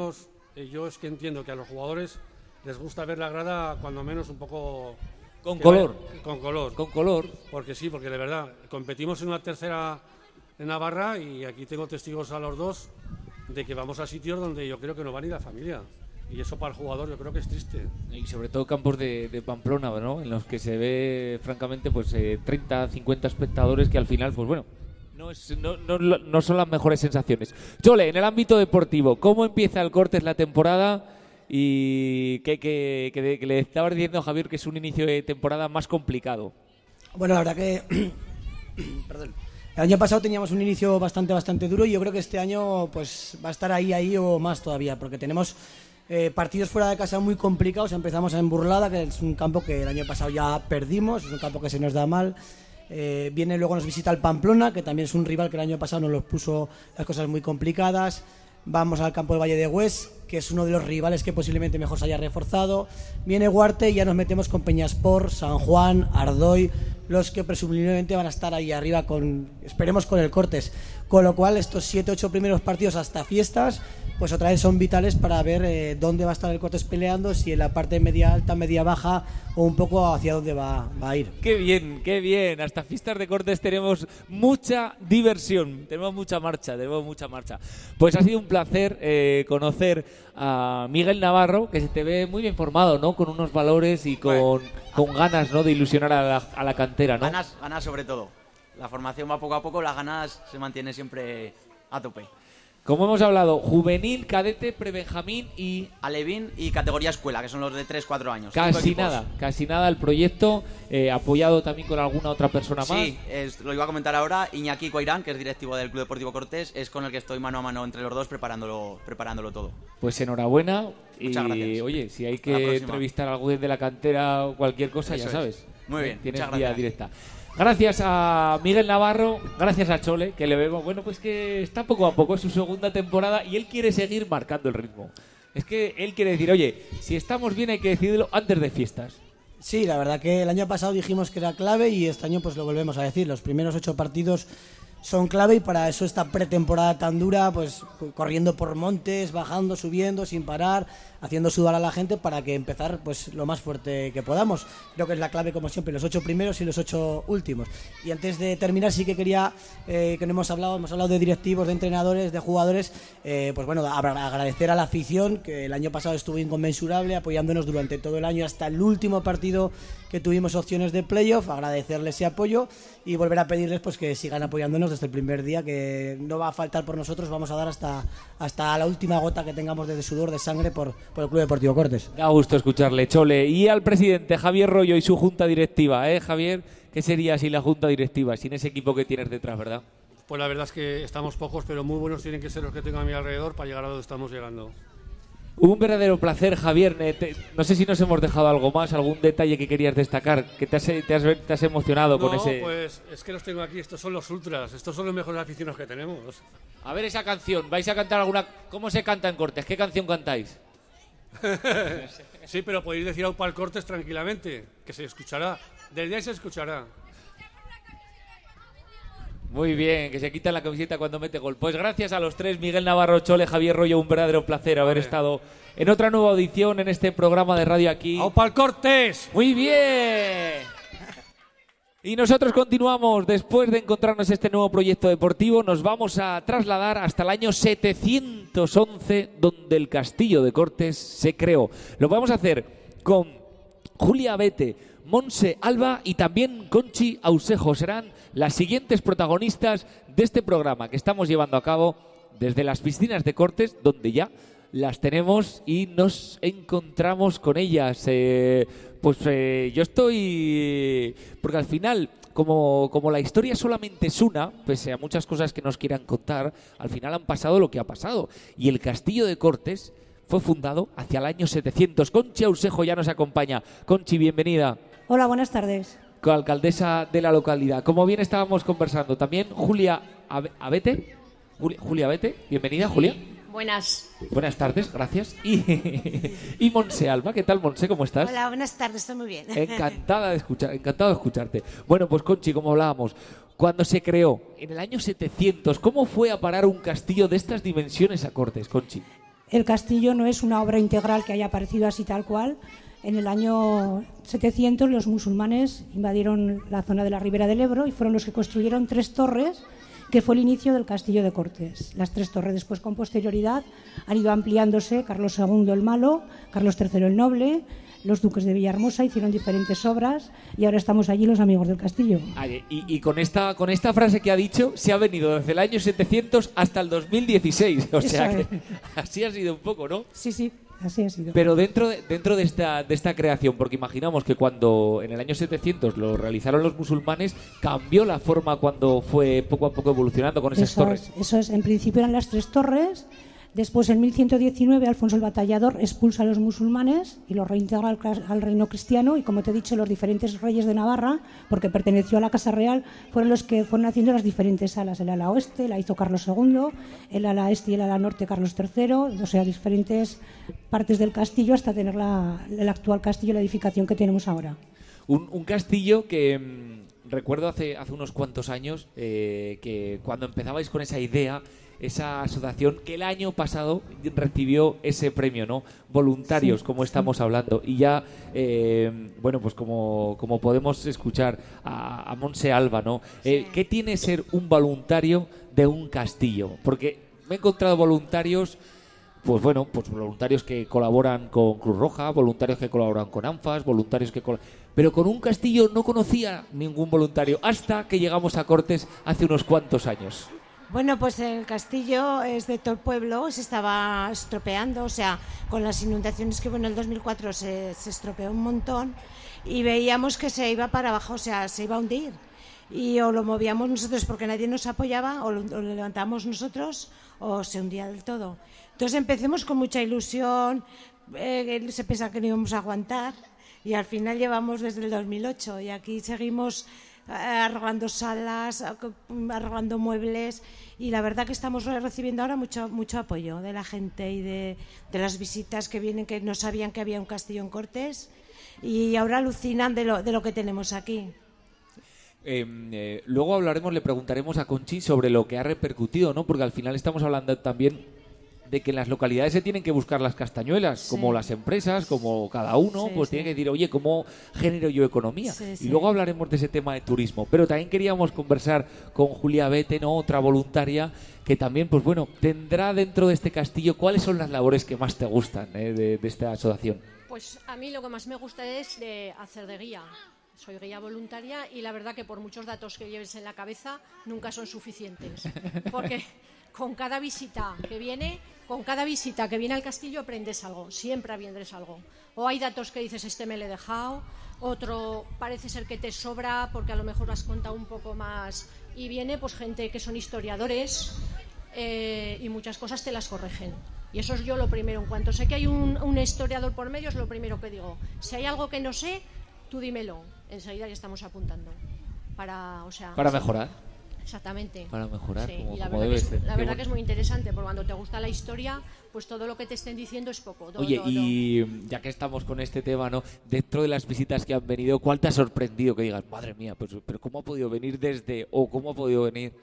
eh, yo es que entiendo que a los jugadores les gusta ver la grada cuando menos un poco... Con color. Vaya, con color. Con color. Porque sí, porque de verdad, competimos en una tercera en Navarra y aquí tengo testigos a los dos de que vamos a sitios donde yo creo que no va ni la familia. Y eso para el jugador yo creo que es triste. Y sobre todo campos de, de Pamplona, ¿no? En los que se ve, francamente, pues eh, treinta, cincuenta espectadores que al final, pues bueno, no, es, no, no, no son las mejores sensaciones. Chole, en el ámbito deportivo, ¿cómo empieza el Cortes la temporada? Y que, que, que, que le estabas diciendo a Javier que es un inicio de temporada más complicado. Bueno, la verdad que... Perdón. El año pasado teníamos un inicio bastante, bastante duro y yo creo que este año pues va a estar ahí, ahí o más todavía, porque tenemos eh, partidos fuera de casa muy complicados. Empezamos en Burlada, que es un campo que el año pasado ya perdimos, es un campo que se nos da mal. Eh, viene luego nos visita el Pamplona, que también es un rival que el año pasado nos los puso las cosas muy complicadas. Vamos al campo del Valle de Hues, que es uno de los rivales que posiblemente mejor se haya reforzado. Viene Huarte y ya nos metemos con Peñaspor, San Juan, Ardoy, los que presumiblemente van a estar ahí arriba, con esperemos con el Cortes. Con lo cual estos siete ocho primeros partidos hasta fiestas, pues otra vez son vitales para ver eh, dónde va a estar el Cortes peleando, si en la parte media alta, media baja o un poco hacia dónde va, va a ir. Qué bien, qué bien. Hasta fiestas de Cortes tenemos mucha diversión, tenemos mucha marcha, tenemos mucha marcha. Pues ha sido un placer eh, conocer a Miguel Navarro, que se te ve muy bien formado, ¿no? Con unos valores y con, bueno, con ganas, ¿no? De ilusionar a la, a la cantera, ¿no? Ganas, ganas sobre todo. La formación va poco a poco, las ganas se mantiene siempre a tope. Como hemos hablado, juvenil, cadete, prebenjamín y... alevín y categoría escuela, que son los de tres cuatro años. Casi nada, casi nada el proyecto, eh, apoyado también con alguna otra persona más. Sí, es, lo iba a comentar ahora, Iñaki Coirán, que es directivo del Club Deportivo Cortés, es con el que estoy mano a mano entre los dos preparándolo, preparándolo todo. Pues enhorabuena. Muchas y gracias. Oye, si hay que entrevistar a alguien de la cantera o cualquier cosa, Eso ya sabes. Es. Muy bien, tienes muchas vía gracias. directa. Gracias a Miguel Navarro, gracias a Chole, que le vemos, bueno, pues que está poco a poco, es su segunda temporada y él quiere seguir marcando el ritmo. Es que él quiere decir, oye, si estamos bien hay que decidirlo antes de fiestas. Sí, la verdad que el año pasado dijimos que era clave y este año pues lo volvemos a decir. Los primeros ocho partidos son clave y para eso esta pretemporada tan dura, pues corriendo por montes, bajando, subiendo, sin parar, haciendo sudar a la gente para que empezar pues lo más fuerte que podamos. Creo que es la clave, como siempre, los ocho primeros y los ocho últimos. Y antes de terminar sí que quería, eh, que no hemos hablado, hemos hablado de directivos, de entrenadores, de jugadores, eh, pues bueno, agradecer a la afición, que el año pasado estuvo inconmensurable, apoyándonos durante todo el año hasta el último partido que tuvimos opciones de playoff, agradecerles ese apoyo y volver a pedirles pues que sigan apoyándonos desde el primer día, que no va a faltar por nosotros, vamos a dar hasta, hasta la última gota que tengamos de sudor, de sangre por, por el Club Deportivo Cortés. Da gusto escucharle, Chole. Y al presidente Javier Rollo y su junta directiva, ¿eh, Javier? ¿Qué sería sin la junta directiva, sin ese equipo que tienes detrás, verdad? Pues la verdad es que estamos pocos, pero muy buenos tienen que ser los que tengo a mi alrededor para llegar a donde estamos llegando. Un verdadero placer, Javier. Te, no sé si nos hemos dejado algo más, algún detalle que querías destacar, que te has, te has, te has emocionado no, con ese... No, pues es que los tengo aquí, estos son los ultras, estos son los mejores aficionados que tenemos. A ver esa canción, ¿vais a cantar alguna? ¿Cómo se canta en Cortes? ¿Qué canción cantáis? Sí, pero podéis decir Aupal Cortes tranquilamente, que se escuchará, desde ahí se escuchará. Muy bien, que se quita la camiseta cuando mete gol. Pues gracias a los tres, Miguel Navarro, Chole, Javier Rollo, un verdadero placer haber vale. estado en otra nueva audición en este programa de radio aquí. ¡Aupal Cortes! Muy bien. Y nosotros continuamos, después de encontrarnos este nuevo proyecto deportivo, nos vamos a trasladar hasta el año setecientos once, donde el Castillo de Cortes se creó. Lo vamos a hacer con Julia Abete, Monse Alba y también Conchi Ausejo. Serán las siguientes protagonistas de este programa que estamos llevando a cabo desde las piscinas de Cortes, donde ya las tenemos y nos encontramos con ellas. Eh, pues eh, yo estoy... Porque al final, como, como la historia solamente es una, pese a muchas cosas que nos quieran contar, al final han pasado lo que ha pasado. Y el Castillo de Cortes fue fundado hacia el año setecientos. Conchi Ausejo ya nos acompaña. Conchi, bienvenida. Hola, buenas tardes. Alcaldesa de la localidad. Como bien estábamos conversando, también Julia Abete. Julia, Julia Abete, bienvenida, Julia. Buenas. Buenas tardes, gracias. Y, y Monse Alba, ¿qué tal, Monse? ¿Cómo estás? Hola, buenas tardes, estoy muy bien. Encantada de escuchar, encantado de escucharte. Bueno, pues Conchi, como hablábamos, cuando se creó en el año setecientos, ¿cómo fue a parar un castillo de estas dimensiones a Cortes, Conchi? el castillo no es una obra integral que haya aparecido así tal cual. En el año setecientos los musulmanes invadieron la zona de la Ribera del Ebro y fueron los que construyeron tres torres, que fue el inicio del castillo de Cortes. Las tres torres después, con posterioridad, han ido ampliándose. Carlos segundo el Malo, Carlos tercero el Noble, los duques de Villahermosa hicieron diferentes obras y ahora estamos allí los amigos del castillo. Ay, y, y con esta con esta frase que ha dicho, se ha venido desde el año setecientos hasta el dos mil dieciséis. O sea que así ha sido un poco, ¿no? Sí, sí. Así ha sido. Pero dentro de, dentro de esta de esta creación, porque imaginamos que cuando en el año setecientos lo realizaron los musulmanes, cambió la forma cuando fue poco a poco evolucionando con esas eso torres. Es, eso es, en principio eran las tres torres. Después, en mil ciento diecinueve, Alfonso el Batallador expulsa a los musulmanes y los reintegra al, al reino cristiano. Y como te he dicho, los diferentes reyes de Navarra, porque perteneció a la Casa Real, fueron los que fueron haciendo las diferentes alas. El ala oeste la hizo Carlos segundo, el ala este y el ala norte Carlos tercero, o sea, diferentes partes del castillo hasta tener la, el actual castillo, la edificación que tenemos ahora. Un, un castillo que mmm, recuerdo hace, hace unos cuantos años eh, que cuando empezabais con esa idea, esa asociación que el año pasado recibió ese premio, ¿no? Voluntarios, sí, como estamos sí. hablando. Y ya, eh, bueno, pues como, como podemos escuchar a, a Montse Alba, ¿no? Eh, sí. ¿Qué tiene ser un voluntario de un castillo? Porque me he encontrado voluntarios, pues bueno, pues voluntarios que colaboran con Cruz Roja, voluntarios que colaboran con ANFAS, voluntarios que colaboran... Pero con un castillo no conocía ningún voluntario hasta que llegamos a Cortes hace unos cuantos años. Bueno, pues el castillo es de todo el pueblo, se estaba estropeando, o sea, con las inundaciones que hubo en el dos mil cuatro se, se estropeó un montón y veíamos que se iba para abajo, o sea, se iba a hundir. Y o lo movíamos nosotros porque nadie nos apoyaba, o lo, o lo levantábamos nosotros, o se hundía del todo. Entonces empecemos con mucha ilusión, eh, se pensaba que no íbamos a aguantar y al final llevamos desde el dos mil ocho y aquí seguimos arreglando salas, arreglando muebles y la verdad que estamos recibiendo ahora mucho mucho apoyo de la gente y de, de las visitas que vienen, que no sabían que había un castillo en Cortes y ahora alucinan de lo, de lo que tenemos aquí. Eh, eh, luego hablaremos, le preguntaremos a Conchi sobre lo que ha repercutido, ¿no? Porque al final estamos hablando también de que en las localidades se tienen que buscar las castañuelas, sí. como las empresas, como cada uno, sí, pues sí. tiene que decir, oye, ¿cómo genero yo economía? Sí, sí. Y luego hablaremos de ese tema de turismo. Pero también queríamos conversar con Julia Bete, ¿no? Otra voluntaria que también, pues bueno, tendrá dentro de este castillo, ¿cuáles son las labores que más te gustan eh, de, de esta asociación? Pues a mí lo que más me gusta es de hacer de guía. Soy guía voluntaria y la verdad que por muchos datos que lleves en la cabeza nunca son suficientes. Porque con cada visita que viene, con cada visita que viene al castillo aprendes algo, siempre aprendes algo. O hay datos que dices, este me lo he dejado, otro parece ser que te sobra porque a lo mejor has contado un poco más. Y viene pues gente que son historiadores eh, y muchas cosas te las corrigen. Y eso es yo lo primero. En cuanto sé que hay un, un historiador por medio, es lo primero que digo. Si hay algo que no sé, tú dímelo. Enseguida ya estamos apuntando. Para, o sea, para mejorar. Exactamente. Para mejorar, sí, como, y la como verdad, debe que, ser. es, la verdad bueno. que es muy interesante, porque cuando te gusta la historia, pues todo lo que te estén diciendo es poco. Todo, Oye, todo, y todo. ya que estamos con este tema, ¿no? Dentro de las visitas que han venido, ¿cuál te ha sorprendido? Que digas, madre mía, pues, pero ¿cómo ha podido venir desde, o cómo ha podido venir?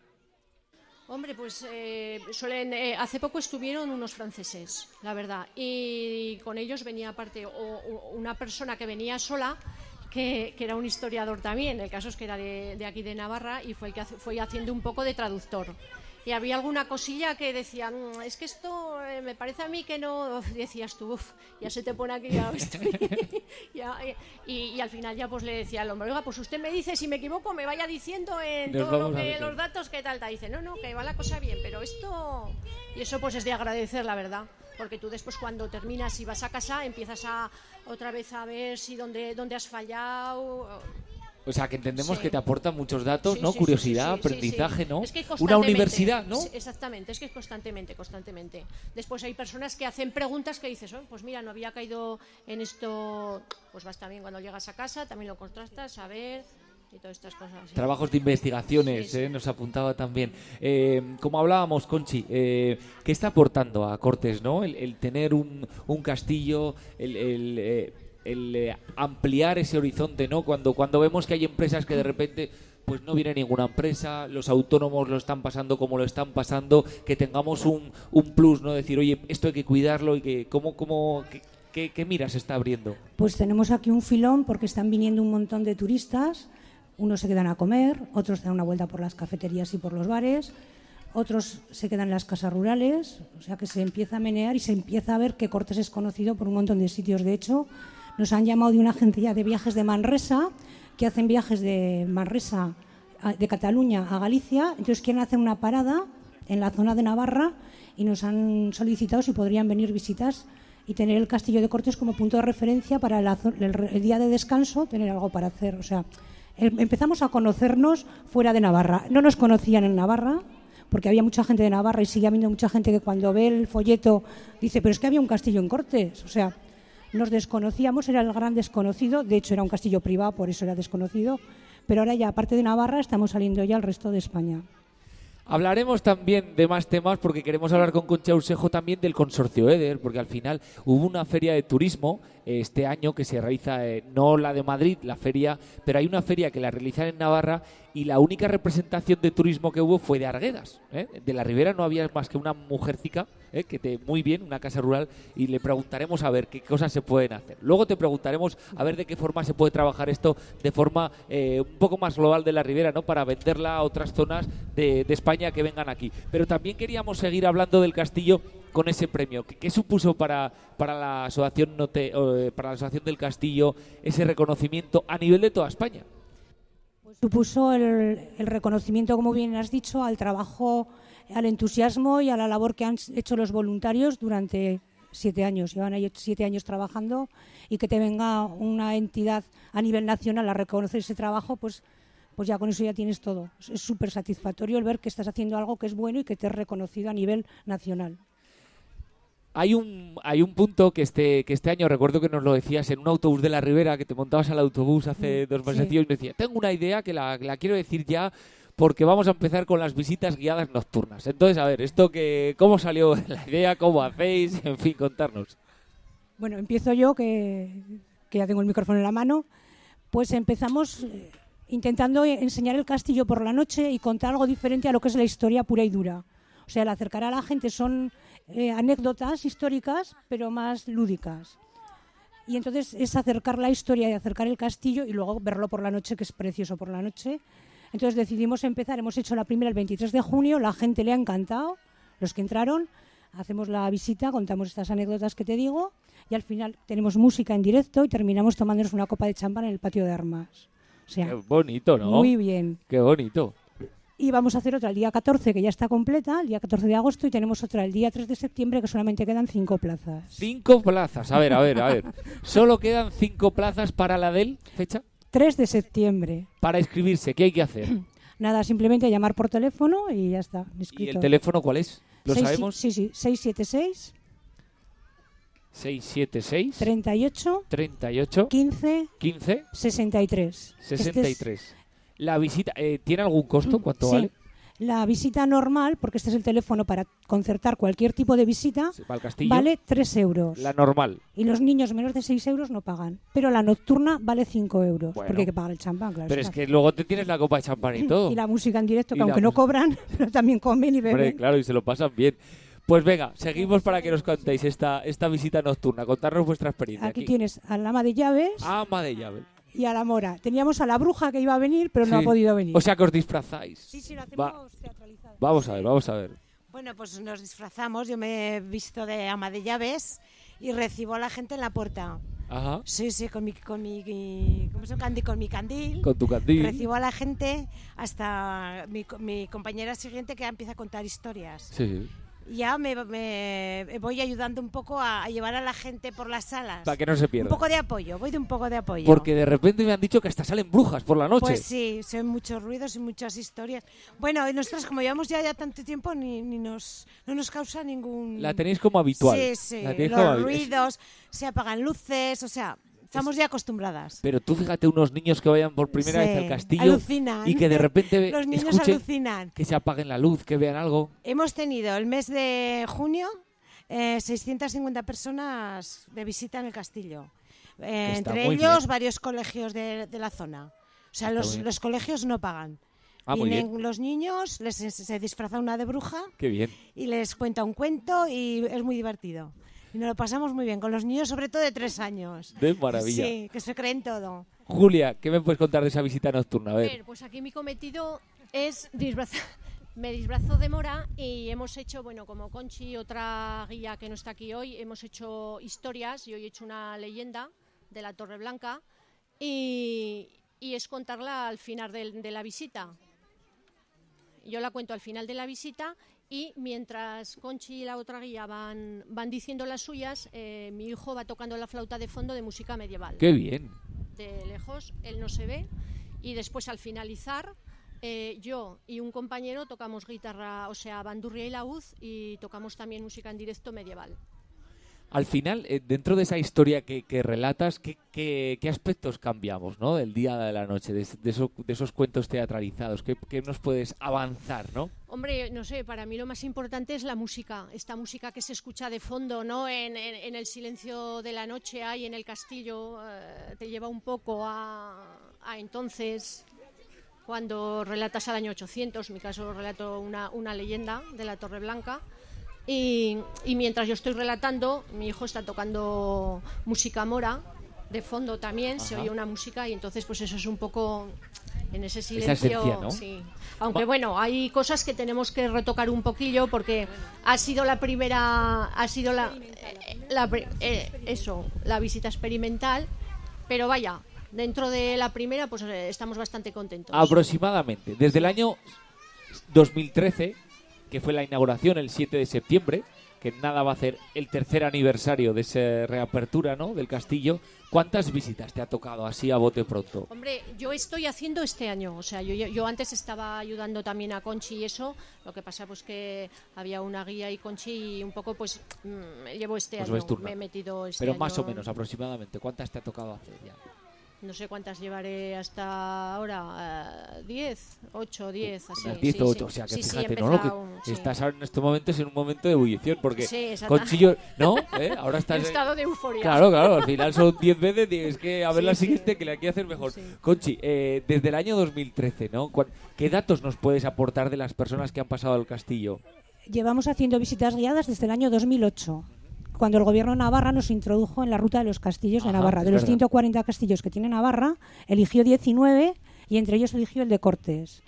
Hombre, pues eh, suelen, eh, hace poco estuvieron unos franceses, la verdad, y con ellos venía aparte o, o una persona que venía sola, Que, que era un historiador también. El caso es que era de, de aquí de Navarra y fue el que hace, fue haciendo un poco de traductor. Y había alguna cosilla que decían, es que esto eh, me parece a mí que no. Uf, decías tú, uf, ya se te pone aquí ya, ya, y, y al final ya pues le decía al hombre, oiga, pues usted me dice, si me equivoco, me vaya diciendo en Nos todo lo que, ver. los datos que tal, tal. Dice, no, no, que va la cosa bien, pero esto. Y eso pues es de agradecer, la verdad. Porque tú después cuando terminas y vas a casa empiezas a otra vez a ver si dónde, dónde has fallado. O sea, que entendemos sí. que te aporta muchos datos, sí, ¿no? sí, Curiosidad, sí, sí, sí, aprendizaje, sí. ¿no? Es que una universidad, ¿no? Sí, exactamente, es que es constantemente, constantemente. Después hay personas que hacen preguntas que dices, oh, pues mira, no había caído en esto. Pues vas también cuando llegas a casa, también lo contrastas, a ver... Y todas estas cosas, sí. Trabajos de investigaciones, sí, sí. Eh, nos apuntaba también. Eh, como hablábamos, Conchi, eh, ¿qué está aportando a Cortes, ¿no? El, el tener un, un castillo, el, el, eh, el eh, ampliar ese horizonte, ¿no? Cuando, cuando vemos que hay empresas que de repente pues no viene ninguna empresa, los autónomos lo están pasando como lo están pasando, que tengamos un, un plus, ¿no? Decir, oye, esto hay que cuidarlo y que cómo, cómo, qué, qué, qué miras se está abriendo. Pues tenemos aquí un filón porque están viniendo un montón de turistas, unos se quedan a comer, otros dan una vuelta por las cafeterías y por los bares, otros se quedan en las casas rurales, o sea que se empieza a menear y se empieza a ver que Cortes es conocido por un montón de sitios. De hecho, nos han llamado de una agencia de viajes de Manresa, que hacen viajes de Manresa, de Cataluña a Galicia, entonces quieren hacer una parada en la zona de Navarra y nos han solicitado si podrían venir visitas y tener el Castillo de Cortes como punto de referencia para el, el, el día de descanso, tener algo para hacer. O sea, el, empezamos a conocernos fuera de Navarra. No nos conocían en Navarra, porque había mucha gente de Navarra y sigue habiendo mucha gente que cuando ve el folleto dice, pero es que había un castillo en Cortes. O sea, nos desconocíamos, era el gran desconocido, de hecho era un castillo privado, por eso era desconocido, pero ahora ya, aparte de Navarra, estamos saliendo ya al resto de España. Hablaremos también de más temas porque queremos hablar con Concha Ursejo también del consorcio EDER, porque al final hubo una feria de turismo eh, este año que se realiza, eh, no la de Madrid, la feria, pero hay una feria que la realizan en Navarra y la única representación de turismo que hubo fue de Arguedas. ¿eh? De la Ribera no había más que una mujercica, ¿eh? que te muy bien, una casa rural, y le preguntaremos a ver qué cosas se pueden hacer. Luego te preguntaremos a ver de qué forma se puede trabajar esto de forma eh, un poco más global de la Ribera, ¿no? Para venderla a otras zonas de, de España que vengan aquí. Pero también queríamos seguir hablando del castillo con ese premio. ¿Qué, qué supuso para, para, la asociación Note, eh, para la Asociación del Castillo ese reconocimiento a nivel de toda España? Pues supuso el, el reconocimiento, como bien has dicho, al trabajo, al entusiasmo y a la labor que han hecho los voluntarios durante siete años. Llevan ahí siete años trabajando y que te venga una entidad a nivel nacional a reconocer ese trabajo, pues, pues ya con eso ya tienes todo. Es súper satisfactorio el ver que estás haciendo algo que es bueno y que te es reconocido a nivel nacional. Hay un hay un punto que este que este año, recuerdo que nos lo decías en un autobús de la Ribera, que te montabas al autobús hace dos meses sí. y me decía, tengo una idea que la, la quiero decir ya porque vamos a empezar con las visitas guiadas nocturnas. Entonces, a ver, esto que ¿cómo salió la idea? ¿Cómo hacéis? En fin, contarnos. Bueno, empiezo yo, que, que ya tengo el micrófono en la mano. Pues empezamos eh, intentando enseñar el castillo por la noche y contar algo diferente a lo que es la historia pura y dura. O sea, el acercar a la gente son eh, anécdotas históricas, pero más lúdicas. Y entonces es acercar la historia y acercar el castillo y luego verlo por la noche, que es precioso por la noche. Entonces decidimos empezar, hemos hecho la primera el veintitrés de junio, la gente le ha encantado, los que entraron, hacemos la visita, contamos estas anécdotas que te digo y al final tenemos música en directo y terminamos tomándonos una copa de champán en el patio de armas. O sea, qué bonito, ¿no? Muy bien. Qué bonito. Y vamos a hacer otra el día catorce, que ya está completa, el día catorce de agosto, y tenemos otra el día tres de septiembre, que solamente quedan cinco plazas. Cinco plazas, a ver, a ver, a ver. ¿Solo quedan cinco plazas para la del fecha? tres de septiembre. Para inscribirse, ¿qué hay que hacer? Nada, simplemente llamar por teléfono y ya está, inscrito. ¿Y el teléfono cuál es? ¿Lo Seis, sabemos? Sí, sí, seis siete seis. seis siete seis. treinta y ocho. treinta y ocho. quince. quince. sesenta y tres. sesenta y tres. Este es... La visita, eh, ¿tiene algún costo? ¿Cuánto sí. vale? La visita normal, porque este es el teléfono para concertar cualquier tipo de visita, sí, para el castillo, vale tres euros. La normal. Y los niños menos de seis euros no pagan. Pero la nocturna vale cinco euros, bueno, porque hay que pagar el champán, claro. Pero es que luego te tienes la copa de champán y todo. Y la música en directo, que y aunque no cobran, pero también comen y beben. Hombre, claro, y se lo pasan bien. Pues venga, seguimos para que nos contéis esta, esta visita nocturna. Contarnos vuestra experiencia. Aquí, aquí tienes al ama de llaves. Ama de llaves. Y a la mora. Teníamos a la bruja que iba a venir, pero sí. no ha podido venir. O sea que os disfrazáis. Sí, sí, lo hacemos Va. teatralizado. Vamos a ver, vamos a ver. Bueno, pues nos disfrazamos. Yo me he visto de ama de llaves y recibo a la gente en la puerta. Ajá. Sí, sí, con mi, con mi, ¿cómo se llama? Con mi candil. Con tu candil. Recibo a la gente hasta mi, mi compañera siguiente que empieza a contar historias. Sí. Ya me, me voy ayudando un poco a, a llevar a la gente por las salas. Para que no se pierda. Un poco de apoyo, voy de un poco de apoyo. Porque de repente me han dicho que hasta salen brujas por la noche. Pues sí, son muchos ruidos y muchas historias. Bueno, y nosotros como llevamos ya, ya tanto tiempo, ni, ni nos no nos causa ningún... La tenéis como habitual. Sí, sí, los como ruidos, se apagan luces, o sea... Estamos ya acostumbradas. Pero tú fíjate unos niños que vayan por primera sí, vez al castillo alucinan. Y que de repente los niños escuchen alucinan. Que se apaguen la luz, que vean algo. Hemos tenido el mes de junio eh, seiscientas cincuenta personas de visita en el castillo. Eh, entre ellos bien. varios colegios de, de la zona. O sea, los, los colegios no pagan. Ah, muy Vienen bien. los niños, les se disfraza una de bruja. Qué bien. Y les cuenta un cuento y es muy divertido. Y nos lo pasamos muy bien con los niños, sobre todo de tres años. De maravilla. Sí, que se creen todo. Julia, ¿qué me puedes contar de esa visita nocturna? A A ver. ver, pues aquí mi cometido es disfrazar. Me disfrazo de mora y hemos hecho, bueno, como Conchi, otra guía que no está aquí hoy, hemos hecho historias y hoy he hecho una leyenda de la Torre Blanca y, y es contarla al final de, de la visita. Yo la cuento al final de la visita y mientras Conchi y la otra guía van, van diciendo las suyas, eh, mi hijo va tocando la flauta de fondo de música medieval. Qué bien. De lejos, él no se ve y después al finalizar eh, yo y un compañero tocamos guitarra, o sea, bandurria y laúd y tocamos también música en directo medieval. Al final, eh, dentro de esa historia que, que relatas, ¿qué, qué, qué aspectos cambiamos, ¿no? Del día de la noche, de, de, eso, de esos cuentos teatralizados? ¿Qué, qué nos puedes avanzar, no? Hombre, no sé, para mí lo más importante es la música, esta música que se escucha de fondo, ¿no? En, en, en el silencio de la noche ahí en el castillo, eh, te lleva un poco a, a entonces, cuando relatas al año ochocientos, en mi caso relato una, una leyenda de la Torre Blanca. Y, y mientras yo estoy relatando, mi hijo está tocando música mora, de fondo también. Ajá. Se oye una música y entonces pues eso es un poco en ese silencio. Esa esencia, ¿no? Sí. Aunque bueno, hay cosas que tenemos que retocar un poquillo porque ha sido la primera, ha sido la, eh, la eh, eso, la visita experimental, pero vaya, dentro de la primera pues eh, estamos bastante contentos. Aproximadamente, desde el año dos mil trece, que fue la inauguración el siete de septiembre, que nada va a hacer el tercer aniversario de esa reapertura, ¿no?, del castillo. ¿Cuántas visitas te ha tocado así a bote pronto? Hombre, yo estoy haciendo este año, o sea, yo, yo antes estaba ayudando también a Conchi y eso, lo que pasa pues que había una guía y Conchi y un poco pues mmm, llevo este pues año, me he metido este Pero año. Más o menos, aproximadamente, ¿cuántas te ha tocado hacer ya? No sé cuántas llevaré hasta ahora, diez, ocho, diez, así. diez sí, o ocho, sí. o sea que sí, fíjate, sí, ¿no? Lo que un, sí. Estás ahora en estos momentos en un momento de ebullición, porque sí, Conchillo, ¿no? ¿Eh? Ahora estás en estado de euforia. Claro, claro, al final son diez veces y es que a ver sí, la siguiente sí. que la quiere hacer mejor. Sí. Conchi, eh, desde el año dos mil trece, ¿no? ¿Qué datos nos puedes aportar de las personas que han pasado al castillo? Llevamos haciendo visitas guiadas desde el año dos mil ocho. Cuando el gobierno de Navarra nos introdujo en la ruta de los castillos de Ajá, Navarra. De los verdad. ciento cuarenta castillos que tiene Navarra, eligió diecinueve y entre ellos eligió el de Cortes.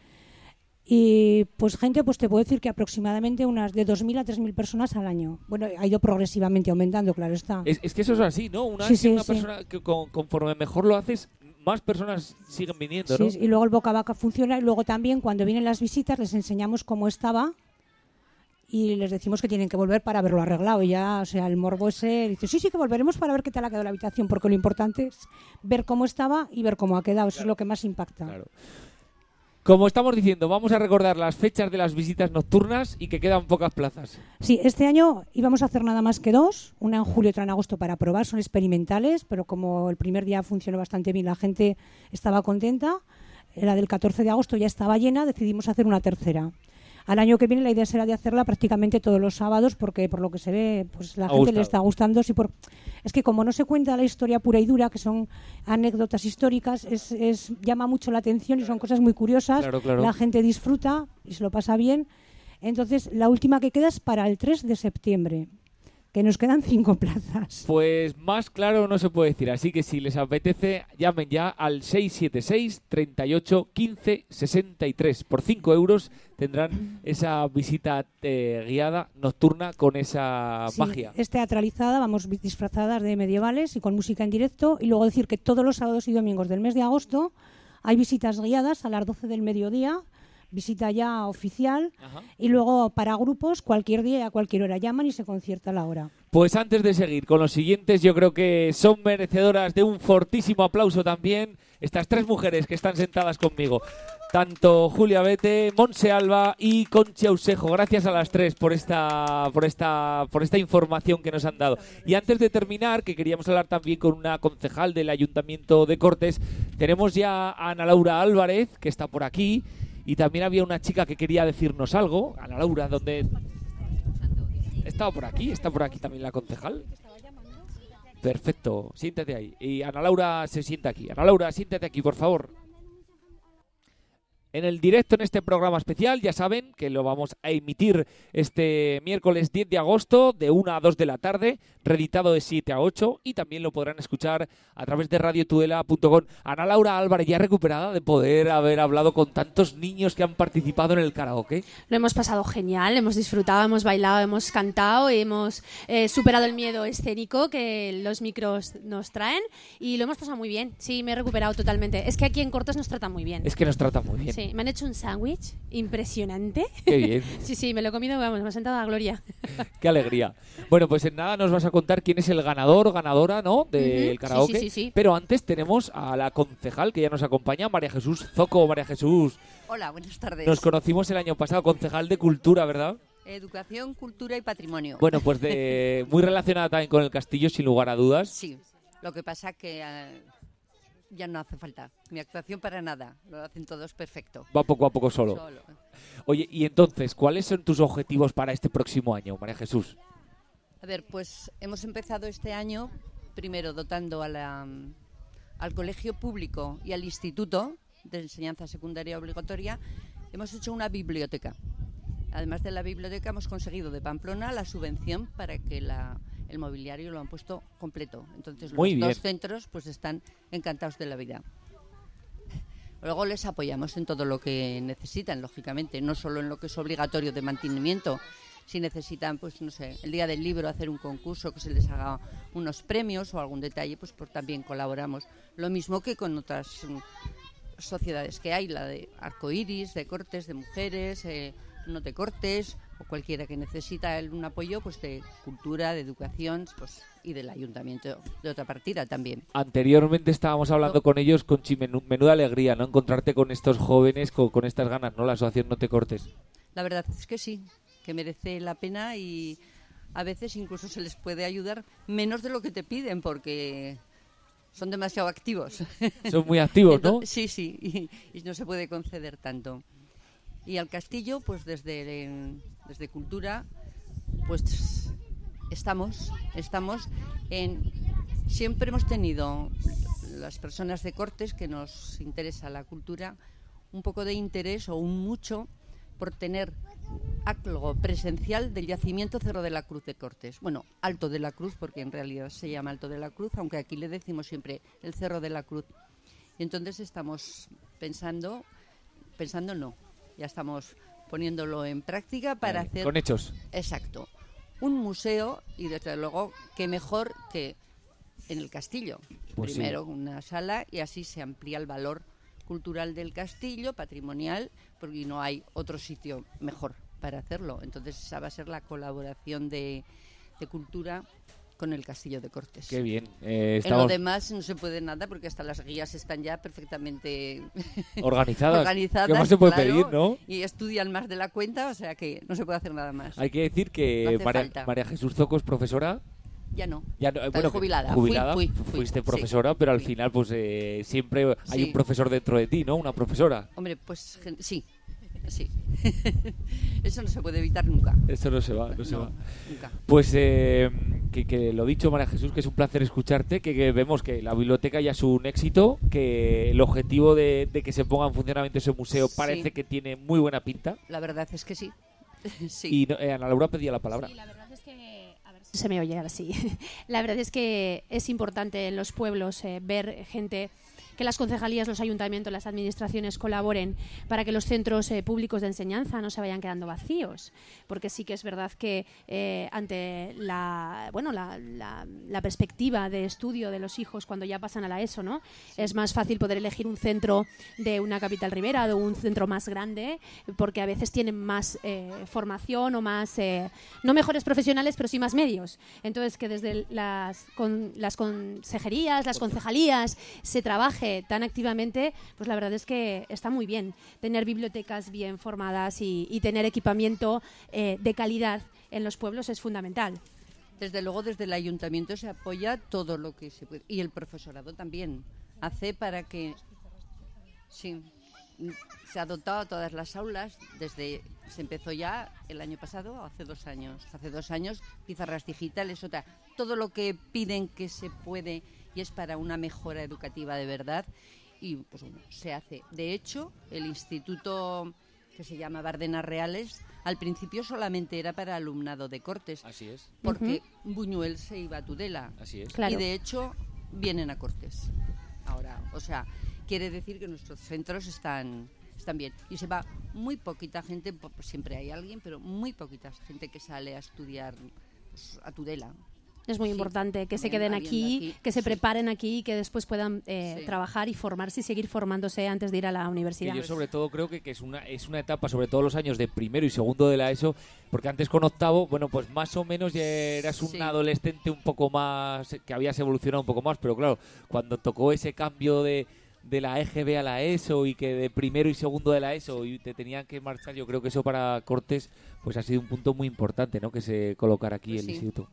Y pues gente, pues te puedo decir que aproximadamente unas de dos mil a tres mil personas al año. Bueno, ha ido progresivamente aumentando, claro está. Es, es que eso es así, ¿no? Una, sí, sí, una sí. persona que con, conforme mejor lo haces, más personas siguen viniendo, ¿no? Sí, y luego el boca a boca funciona y luego también cuando vienen las visitas les enseñamos cómo estaba y les decimos que tienen que volver para verlo arreglado. Y ya, o sea, el morbo ese dice, sí, sí, que volveremos para ver qué tal ha quedado la habitación, porque lo importante es ver cómo estaba y ver cómo ha quedado. Eso claro. es lo que más impacta. Claro. Como estamos diciendo, vamos a recordar las fechas de las visitas nocturnas y que quedan pocas plazas. Sí, este año íbamos a hacer nada más que dos, una en julio y otra en agosto para probar, son experimentales, pero como el primer día funcionó bastante bien, la gente estaba contenta. La del catorce de agosto ya estaba llena, decidimos hacer una tercera. Al año que viene la idea será de hacerla prácticamente todos los sábados porque por lo que se ve pues la ha gente gustado. le está gustando. Sí, por... Es que como no se cuenta la historia pura y dura, que son anécdotas históricas, es, es llama mucho la atención y son cosas muy curiosas. Claro, claro. La gente disfruta y se lo pasa bien. Entonces la última que queda es para el tres de septiembre. Que nos quedan cinco plazas. Pues más claro no se puede decir, así que si les apetece, llamen ya al seis siete seis, treinta y ocho, quince, sesenta y tres. Por cinco euros tendrán esa visita eh, guiada nocturna con esa sí, magia. Es teatralizada, vamos disfrazadas de medievales y con música en directo. Y luego decir que todos los sábados y domingos del mes de agosto hay visitas guiadas a las doce del mediodía. Visita ya oficial. Ajá. Y luego para grupos cualquier día y a cualquier hora llaman y se concierta la hora. Pues antes de seguir con los siguientes, yo creo que son merecedoras de un fortísimo aplauso también estas tres mujeres que están sentadas conmigo, tanto Julia Bete, Montse Alba y Conchi Ausejo. Gracias a las tres por esta, por esta, por esta información que nos han dado. Y antes de terminar, que queríamos hablar también con una concejal del Ayuntamiento de Cortes, tenemos ya a Ana Laura Álvarez, que está por aquí. Y también había una chica que quería decirnos algo. Ana Laura, ¿dónde...? ¿Estaba por aquí? ¿Está por aquí también la concejal? Perfecto, siéntate ahí. Y Ana Laura se sienta aquí. Ana Laura, siéntate aquí, por favor. en el directo en este programa especial. Ya saben que lo vamos a emitir este miércoles diez de agosto de una a dos de la tarde, reeditado de siete a ocho, y también lo podrán escuchar a través de radio tudela punto com. Ana Laura Álvarez, ya recuperada de poder haber hablado con tantos niños que han participado en el karaoke. Lo hemos pasado genial, hemos disfrutado, hemos bailado, hemos cantado, hemos eh, superado el miedo escénico que los micros nos traen y lo hemos pasado muy bien. Sí, me he recuperado totalmente. Es que aquí en Cortes nos tratan muy bien. Es que nos tratan muy bien. Sí, me han hecho un sándwich impresionante. Qué bien. Sí, sí, me lo he comido, vamos, me ha sentado a gloria. Qué alegría. Bueno, pues en nada nos vas a contar quién es el ganador o ganadora, ¿no?, del Uh-huh. karaoke. Sí, sí, sí, sí. Pero antes tenemos a la concejal que ya nos acompaña, María Jesús Zoco. María Jesús, Hola, buenas tardes. nos conocimos el año pasado, concejal de Cultura, ¿verdad? Educación, cultura y patrimonio. Bueno, pues de muy relacionada también con el castillo, sin lugar a dudas. Sí, lo que pasa que eh, ya no hace falta mi actuación para nada, lo hacen todos perfecto. Va poco a poco solo. Solo. Oye, y entonces, ¿cuáles son tus objetivos para este próximo año, María Jesús? A ver, pues hemos empezado este año primero dotando a la, al colegio público y al instituto de enseñanza secundaria obligatoria. Hemos hecho una biblioteca. Además de la biblioteca hemos conseguido de Pamplona la subvención para que la, el mobiliario lo han puesto completo. Entonces Muy los bien. dos centros pues están encantados de la vida. Luego les apoyamos en todo lo que necesitan, lógicamente, no solo en lo que es obligatorio de mantenimiento. Si necesitan, pues no sé, el día del libro hacer un concurso, que se les haga unos premios o algún detalle, pues, pues también colaboramos. Lo mismo que con otras mm, sociedades que hay, la de Arcoiris, de Cortes, de mujeres, eh, no de Cortes, o cualquiera que necesita el- un apoyo, pues de cultura, de educación, pues y del ayuntamiento de otra partida también. Anteriormente estábamos hablando No. con ellos, con Menú- menuda alegría, ¿no? Encontrarte con estos jóvenes, con, con estas ganas, ¿no? La asociación No Te Cortes. La verdad es que sí, que merece la pena y a veces incluso se les puede ayudar menos de lo que te piden porque son demasiado activos. Son muy activos, ¿no? Entonces, sí, sí, y, y no se puede conceder tanto. Y al castillo, pues desde, el- desde Cultura, pues estamos, estamos en... Siempre hemos tenido, las personas de Cortes que nos interesa la cultura, un poco de interés o un mucho por tener algo presencial del yacimiento Cerro de la Cruz de Cortes. Bueno, Alto de la Cruz, porque en realidad se llama Alto de la Cruz, aunque aquí le decimos siempre el Cerro de la Cruz. Y entonces estamos pensando, pensando no, ya estamos poniéndolo en práctica para Vale, hacer... con hechos. Exacto. Un museo y desde luego qué mejor que en el castillo. Pues sí. Primero una sala y así se amplía el valor cultural del castillo, patrimonial, porque no hay otro sitio mejor para hacerlo. Entonces esa va a ser la colaboración de, de cultura con el castillo de Cortes. Qué bien. Eh, En estamos lo demás no se puede nada porque hasta las guías están ya perfectamente Organizadas. organizadas, ¿Qué más se puede claro, pedir, no? Y estudian más de la cuenta, o sea que no se puede hacer nada más. Hay que decir No que hace María, falta. María Jesús Zoco es profesora. Ya no. Ya no, eh, Estoy bueno, jubilada. jubilada, Fui, fui, fui, fuiste sí. profesora, pero al Fui. final pues eh, siempre hay Sí. un profesor dentro de ti, ¿no? Una profesora. Hombre, pues gen- sí, sí. Eso no se puede evitar nunca. Eso no se va, no se No, va. nunca. Pues eh, que, que lo dicho, María Jesús, que es un placer escucharte, que, que vemos que la biblioteca ya es un éxito, que el objetivo de, de que se ponga en funcionamiento ese museo Sí. parece que tiene muy buena pinta. La verdad es que sí. Sí. Y no- eh, Ana Laura pedía la palabra. Sí, la verdad es que... A ver si se me oye ahora sí. La verdad es que es importante en los pueblos eh, ver gente, que las concejalías, los ayuntamientos, las administraciones colaboren para que los centros eh, públicos de enseñanza no se vayan quedando vacíos. Porque sí que es verdad que eh, ante la, bueno, la, la- la perspectiva de estudio de los hijos cuando ya pasan a la ESO, ¿no? Es más fácil poder elegir un centro de una capital ribera o un centro más grande porque a veces tienen más eh, formación o más, eh, no mejores profesionales, pero sí más medios. Entonces, que desde las, con, las consejerías, las concejalías, se trabaje tan activamente, pues la verdad es que está muy bien tener bibliotecas bien formadas y, y tener equipamiento eh, de calidad en los pueblos es fundamental. Desde luego, desde el ayuntamiento se apoya todo lo que se puede. Y el profesorado también hace para que... Sí, se ha dotado a todas las aulas desde... Se empezó ya el año pasado, hace dos años. Hace dos años, pizarras digitales, otra. Todo lo que piden que se puede y es para una mejora educativa de verdad. y pues bueno, se hace. De hecho, el instituto que se llama Bardenas Reales, al principio solamente era para alumnado de Cortes. Así es. Porque uh-huh. Buñuel se iba a Tudela. Así es. Claro. Y de hecho vienen a Cortes ahora. O sea, quiere decir que nuestros centros están, están bien. Y se va muy poquita gente, siempre hay alguien, pero muy poquita gente que sale a estudiar pues, a Tudela. Es muy sí, importante que se queden aquí, aquí, que se sí. preparen aquí y que después puedan eh, sí. trabajar y formarse y seguir formándose antes de ir a la universidad. Que yo sobre todo creo que, que es una es una etapa, sobre todo los años de primero y segundo de la ESO, porque antes con octavo, bueno, pues más o menos ya eras un sí. adolescente un poco más, que habías evolucionado un poco más, pero claro, cuando tocó ese cambio de, de la E G B a la ESO y que de primero y segundo de la ESO y te tenían que marchar, yo creo que eso para Cortes pues ha sido un punto muy importante, ¿no? Que se colocara aquí pues el sí. instituto.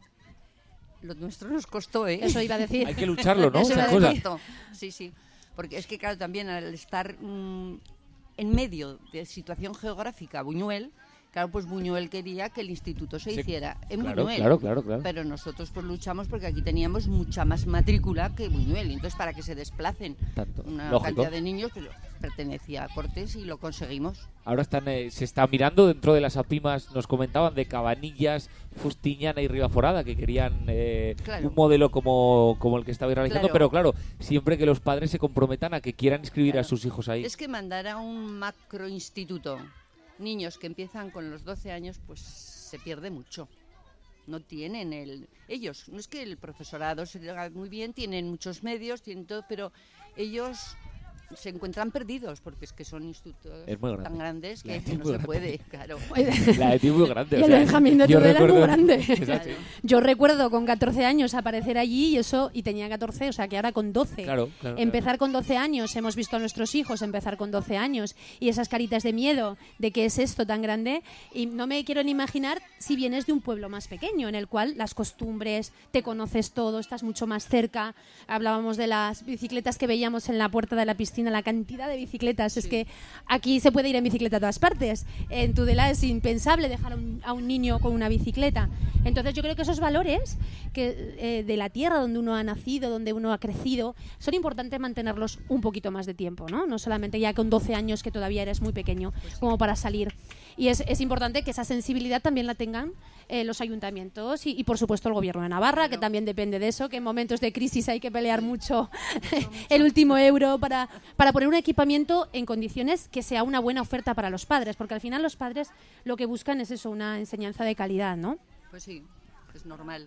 Lo nuestro nos costó, ¿eh? Eso iba a decir. Hay que lucharlo, ¿no? Eso Esa cosa. Sí, sí. Porque es que, claro, también al estar mmm, en medio de situación geográfica, Buñuel, claro, pues Buñuel quería que el instituto se hiciera sí. en claro, Buñuel. Claro, claro, claro. Pero nosotros pues luchamos porque aquí teníamos mucha más matrícula que Buñuel. Entonces, para que se desplacen Tanto. una Lógico. cantidad de niños, pues pertenecía a Cortes y lo conseguimos. Ahora están, eh, se está mirando dentro de las APIMAS, nos comentaban de Cabanillas, Fustiñana y Ribaforada, que querían eh, claro. un modelo como, como el que estabais realizando, claro. pero claro, siempre que los padres se comprometan a que quieran inscribir claro. a sus hijos ahí. Es que mandar a un macroinstituto niños que empiezan con los doce años, pues se pierde mucho. No tienen el... Ellos, no es que el profesorado se haga muy bien, tienen muchos medios, tienen todo, pero ellos se encuentran perdidos porque es que son institutos grande. tan grandes que no se grande. puede, claro. La de es muy grande. Y o el sea, Benjamín de Tudela es muy grande. Claro. Yo recuerdo con catorce años aparecer allí y eso, y tenía catorce, o sea que ahora con doce. Claro, claro, empezar claro. con doce años, hemos visto a nuestros hijos empezar con doce años y esas caritas de miedo de qué es esto tan grande, y no me quiero ni imaginar si vienes de un pueblo más pequeño en el cual las costumbres, te conoces todo, estás mucho más cerca. Hablábamos de las bicicletas que veíamos en la puerta de la piscina, la cantidad de bicicletas, sí. Es que aquí se puede ir en bicicleta a todas partes. En Tudela es impensable dejar a un, a un niño con una bicicleta. Entonces yo creo que esos valores que eh, de la tierra donde uno ha nacido, donde uno ha crecido, son importantes mantenerlos un poquito más de tiempo, ¿no? No solamente ya con doce años, que todavía eres muy pequeño, pues sí. como para salir. Y es, es importante que esa sensibilidad también la tengan eh, los ayuntamientos y, y por supuesto el gobierno de Navarra, claro. que también depende de eso, que en momentos de crisis hay que pelear mucho el último euro para, para poner un equipamiento en condiciones que sea una buena oferta para los padres, porque al final los padres lo que buscan es eso, una enseñanza de calidad, ¿no? Pues sí, es normal.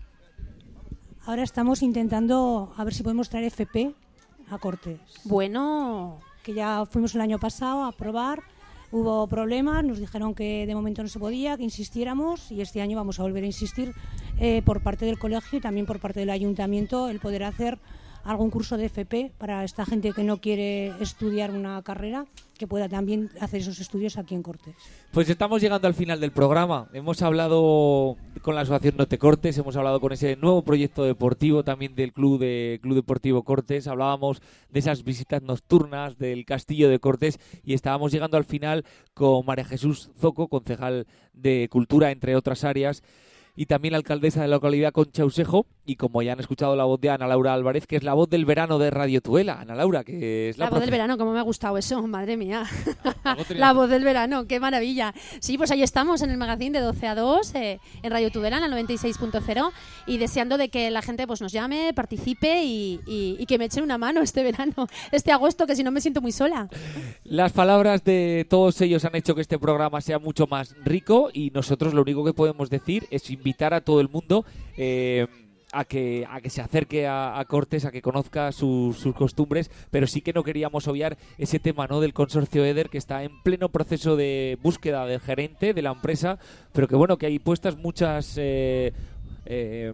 Ahora estamos intentando a ver si podemos traer F P a Cortes. Bueno, que ya fuimos el año pasado a probar, hubo problemas, nos dijeron que de momento no se podía, que insistiéramos, y este año vamos a volver a insistir eh, por parte del colegio y también por parte del ayuntamiento el poder hacer algún curso de F P para esta gente que no quiere estudiar una carrera, que pueda también hacer esos estudios aquí en Cortes. Pues estamos llegando al final del programa. Hemos hablado con la Asociación No Te Cortes, hemos hablado con ese nuevo proyecto deportivo también del Club de Club Deportivo Cortes, hablábamos de esas visitas nocturnas del Castillo de Cortes y estábamos llegando al final con María Jesús Zoco, concejal de Cultura, entre otras áreas, y también la alcaldesa de la localidad, Concha Usejo, y como ya han escuchado la voz de Ana Laura Álvarez, que es la voz del verano de Radio Tudela. Ana Laura, que es la, la voz del verano, cómo me ha gustado eso, madre mía. La voz del verano, qué maravilla. Sí, pues ahí estamos en el magazine de doce a dos, eh, en Radio Tudela, en el noventa y seis punto cero, y deseando de que la gente pues nos llame, participe y, y, y que me echen una mano este verano, este agosto, que si no me siento muy sola. Las palabras de todos ellos han hecho que este programa sea mucho más rico, y nosotros lo único que podemos decir es invitar a todo el mundo eh, a que a que se acerque a, a Cortes, a que conozca sus, sus costumbres, pero sí que no queríamos obviar ese tema, ¿no?, del consorcio EDER, que está en pleno proceso de búsqueda del gerente de la empresa, pero que bueno, que hay puestas muchas eh, eh,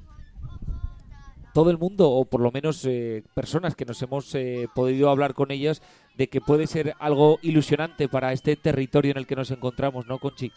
todo el mundo, o por lo menos eh, personas que nos hemos eh, podido hablar con ellas, de que puede ser algo ilusionante para este territorio en el que nos encontramos, ¿no, Conchi?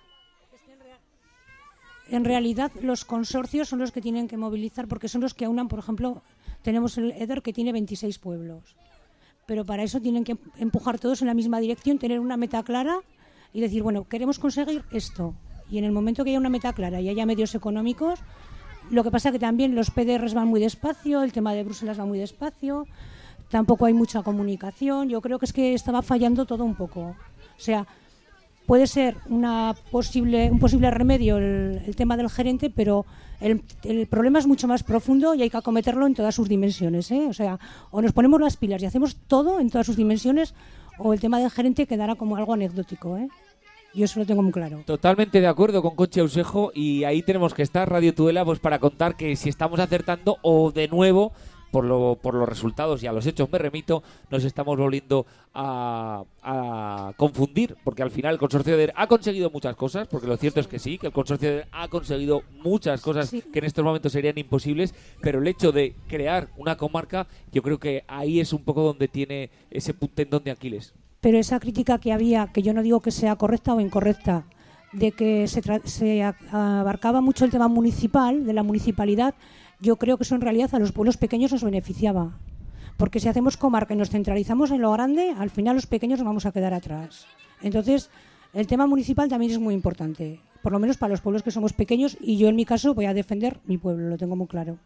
En realidad los consorcios son los que tienen que movilizar, porque son los que aunan. Por ejemplo, tenemos el EDER, que tiene veintiséis pueblos, pero para eso tienen que empujar todos en la misma dirección, tener una meta clara y decir, bueno, queremos conseguir esto, y en el momento que haya una meta clara y haya medios económicos. Lo que pasa que también los P D Rs van muy despacio, el tema de Bruselas va muy despacio, tampoco hay mucha comunicación. Yo creo que es que estaba fallando todo un poco. O sea, puede ser una posible, un posible remedio el, el tema del gerente, pero el, el problema es mucho más profundo y hay que acometerlo en todas sus dimensiones, ¿eh? O sea, o nos ponemos las pilas y hacemos todo en todas sus dimensiones, o el tema del gerente quedará como algo anecdótico, ¿eh? Yo eso lo tengo muy claro. Totalmente de acuerdo con Conchi Ausejo, y ahí tenemos que estar, Radio Tudela, pues para contar que si estamos acertando o de nuevo, por, lo, por los resultados y a los hechos me remito, nos estamos volviendo a, a confundir, porque al final el consorcio de E D E R ha conseguido muchas cosas, porque lo cierto es que sí, que el consorcio de E D E R ha conseguido muchas cosas sí. que en estos momentos serían imposibles, pero el hecho de crear una comarca, yo creo que ahí es un poco donde tiene ese tendón de Aquiles. Pero esa crítica que había, que yo no digo que sea correcta o incorrecta, de que se, tra- se abarcaba mucho el tema municipal, de la municipalidad, yo creo que eso en realidad a los pueblos pequeños nos beneficiaba. Porque si hacemos comarca y nos centralizamos en lo grande, al final los pequeños nos vamos a quedar atrás. Entonces, el tema municipal también es muy importante, por lo menos para los pueblos que somos pequeños, y yo en mi caso voy a defender mi pueblo, lo tengo muy claro.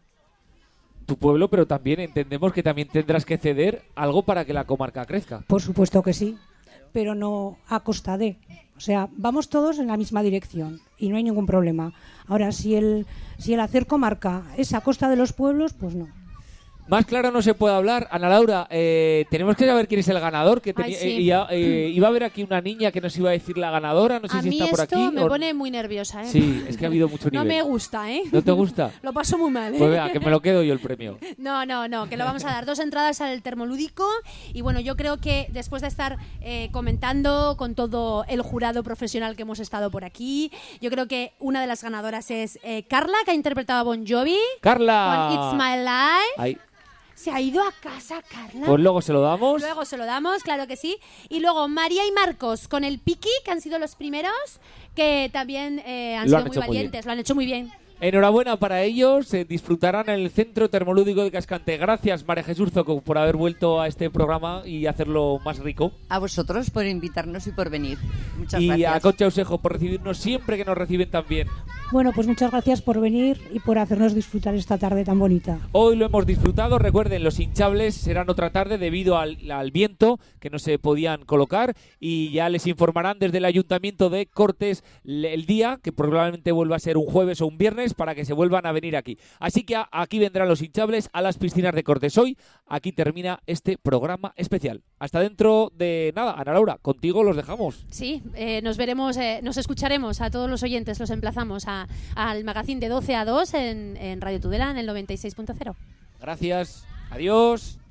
Tu pueblo, pero también entendemos que también tendrás que ceder algo para que la comarca crezca. Por supuesto que sí, pero no a costa de. O sea, vamos todos en la misma dirección y no hay ningún problema. Ahora, si el, si el hacer comarca es a costa de los pueblos, pues no. Más claro no se puede hablar. Ana Laura, eh, tenemos que saber quién es el ganador. Que Ay, teni- sí. eh, ya, eh, iba a haber aquí una niña que nos iba a decir la ganadora. No sé A si mí está por esto aquí. me o- pone muy nerviosa, ¿eh? Sí, es que ha habido mucho No nivel. me gusta, ¿eh? ¿No te gusta? Lo paso muy mal, ¿eh? Pues vea, que me lo quedo yo el premio. No, no, no, que lo vamos a dar. Dos entradas al termolúdico. Y bueno, yo creo que después de estar eh, comentando con todo el jurado profesional que hemos estado por aquí, yo creo que una de las ganadoras es eh, Carla, que ha interpretado a Bon Jovi. ¡Carla! Con It's My Life. Ahí. ¿Se ha ido a casa, Carla? Pues luego se lo damos. Luego se lo damos, claro que sí. Y luego María y Marcos con el Piki, que han sido los primeros, que también eh, han Lo sido han muy hecho muy valientes, lo han hecho muy bien. Enhorabuena para ellos, eh, disfrutarán en el Centro Termolúdico de Cascante. Gracias, María Jesús Zoco, por haber vuelto a este programa y hacerlo más rico. A vosotros por invitarnos y por venir. Muchas y gracias. a Concha Ausejo por recibirnos siempre que nos reciben tan bien. Bueno, pues muchas gracias por venir y por hacernos disfrutar esta tarde tan bonita. Hoy lo hemos disfrutado. Recuerden, los hinchables serán otra tarde debido al, al viento que no se podían colocar, y ya les informarán desde el Ayuntamiento de Cortes el día, que probablemente vuelva a ser un jueves o un viernes, para que se vuelvan a venir aquí. Así que a, aquí vendrán los hinchables a las piscinas de Cortes. Hoy aquí termina este programa especial. Hasta dentro de nada. Ana Laura, contigo los dejamos. Sí, eh, nos veremos, eh, nos escucharemos a todos los oyentes, los emplazamos a, al magazine de doce a dos en, en Radio Tudela en el noventa y seis punto cero. Gracias. Adiós.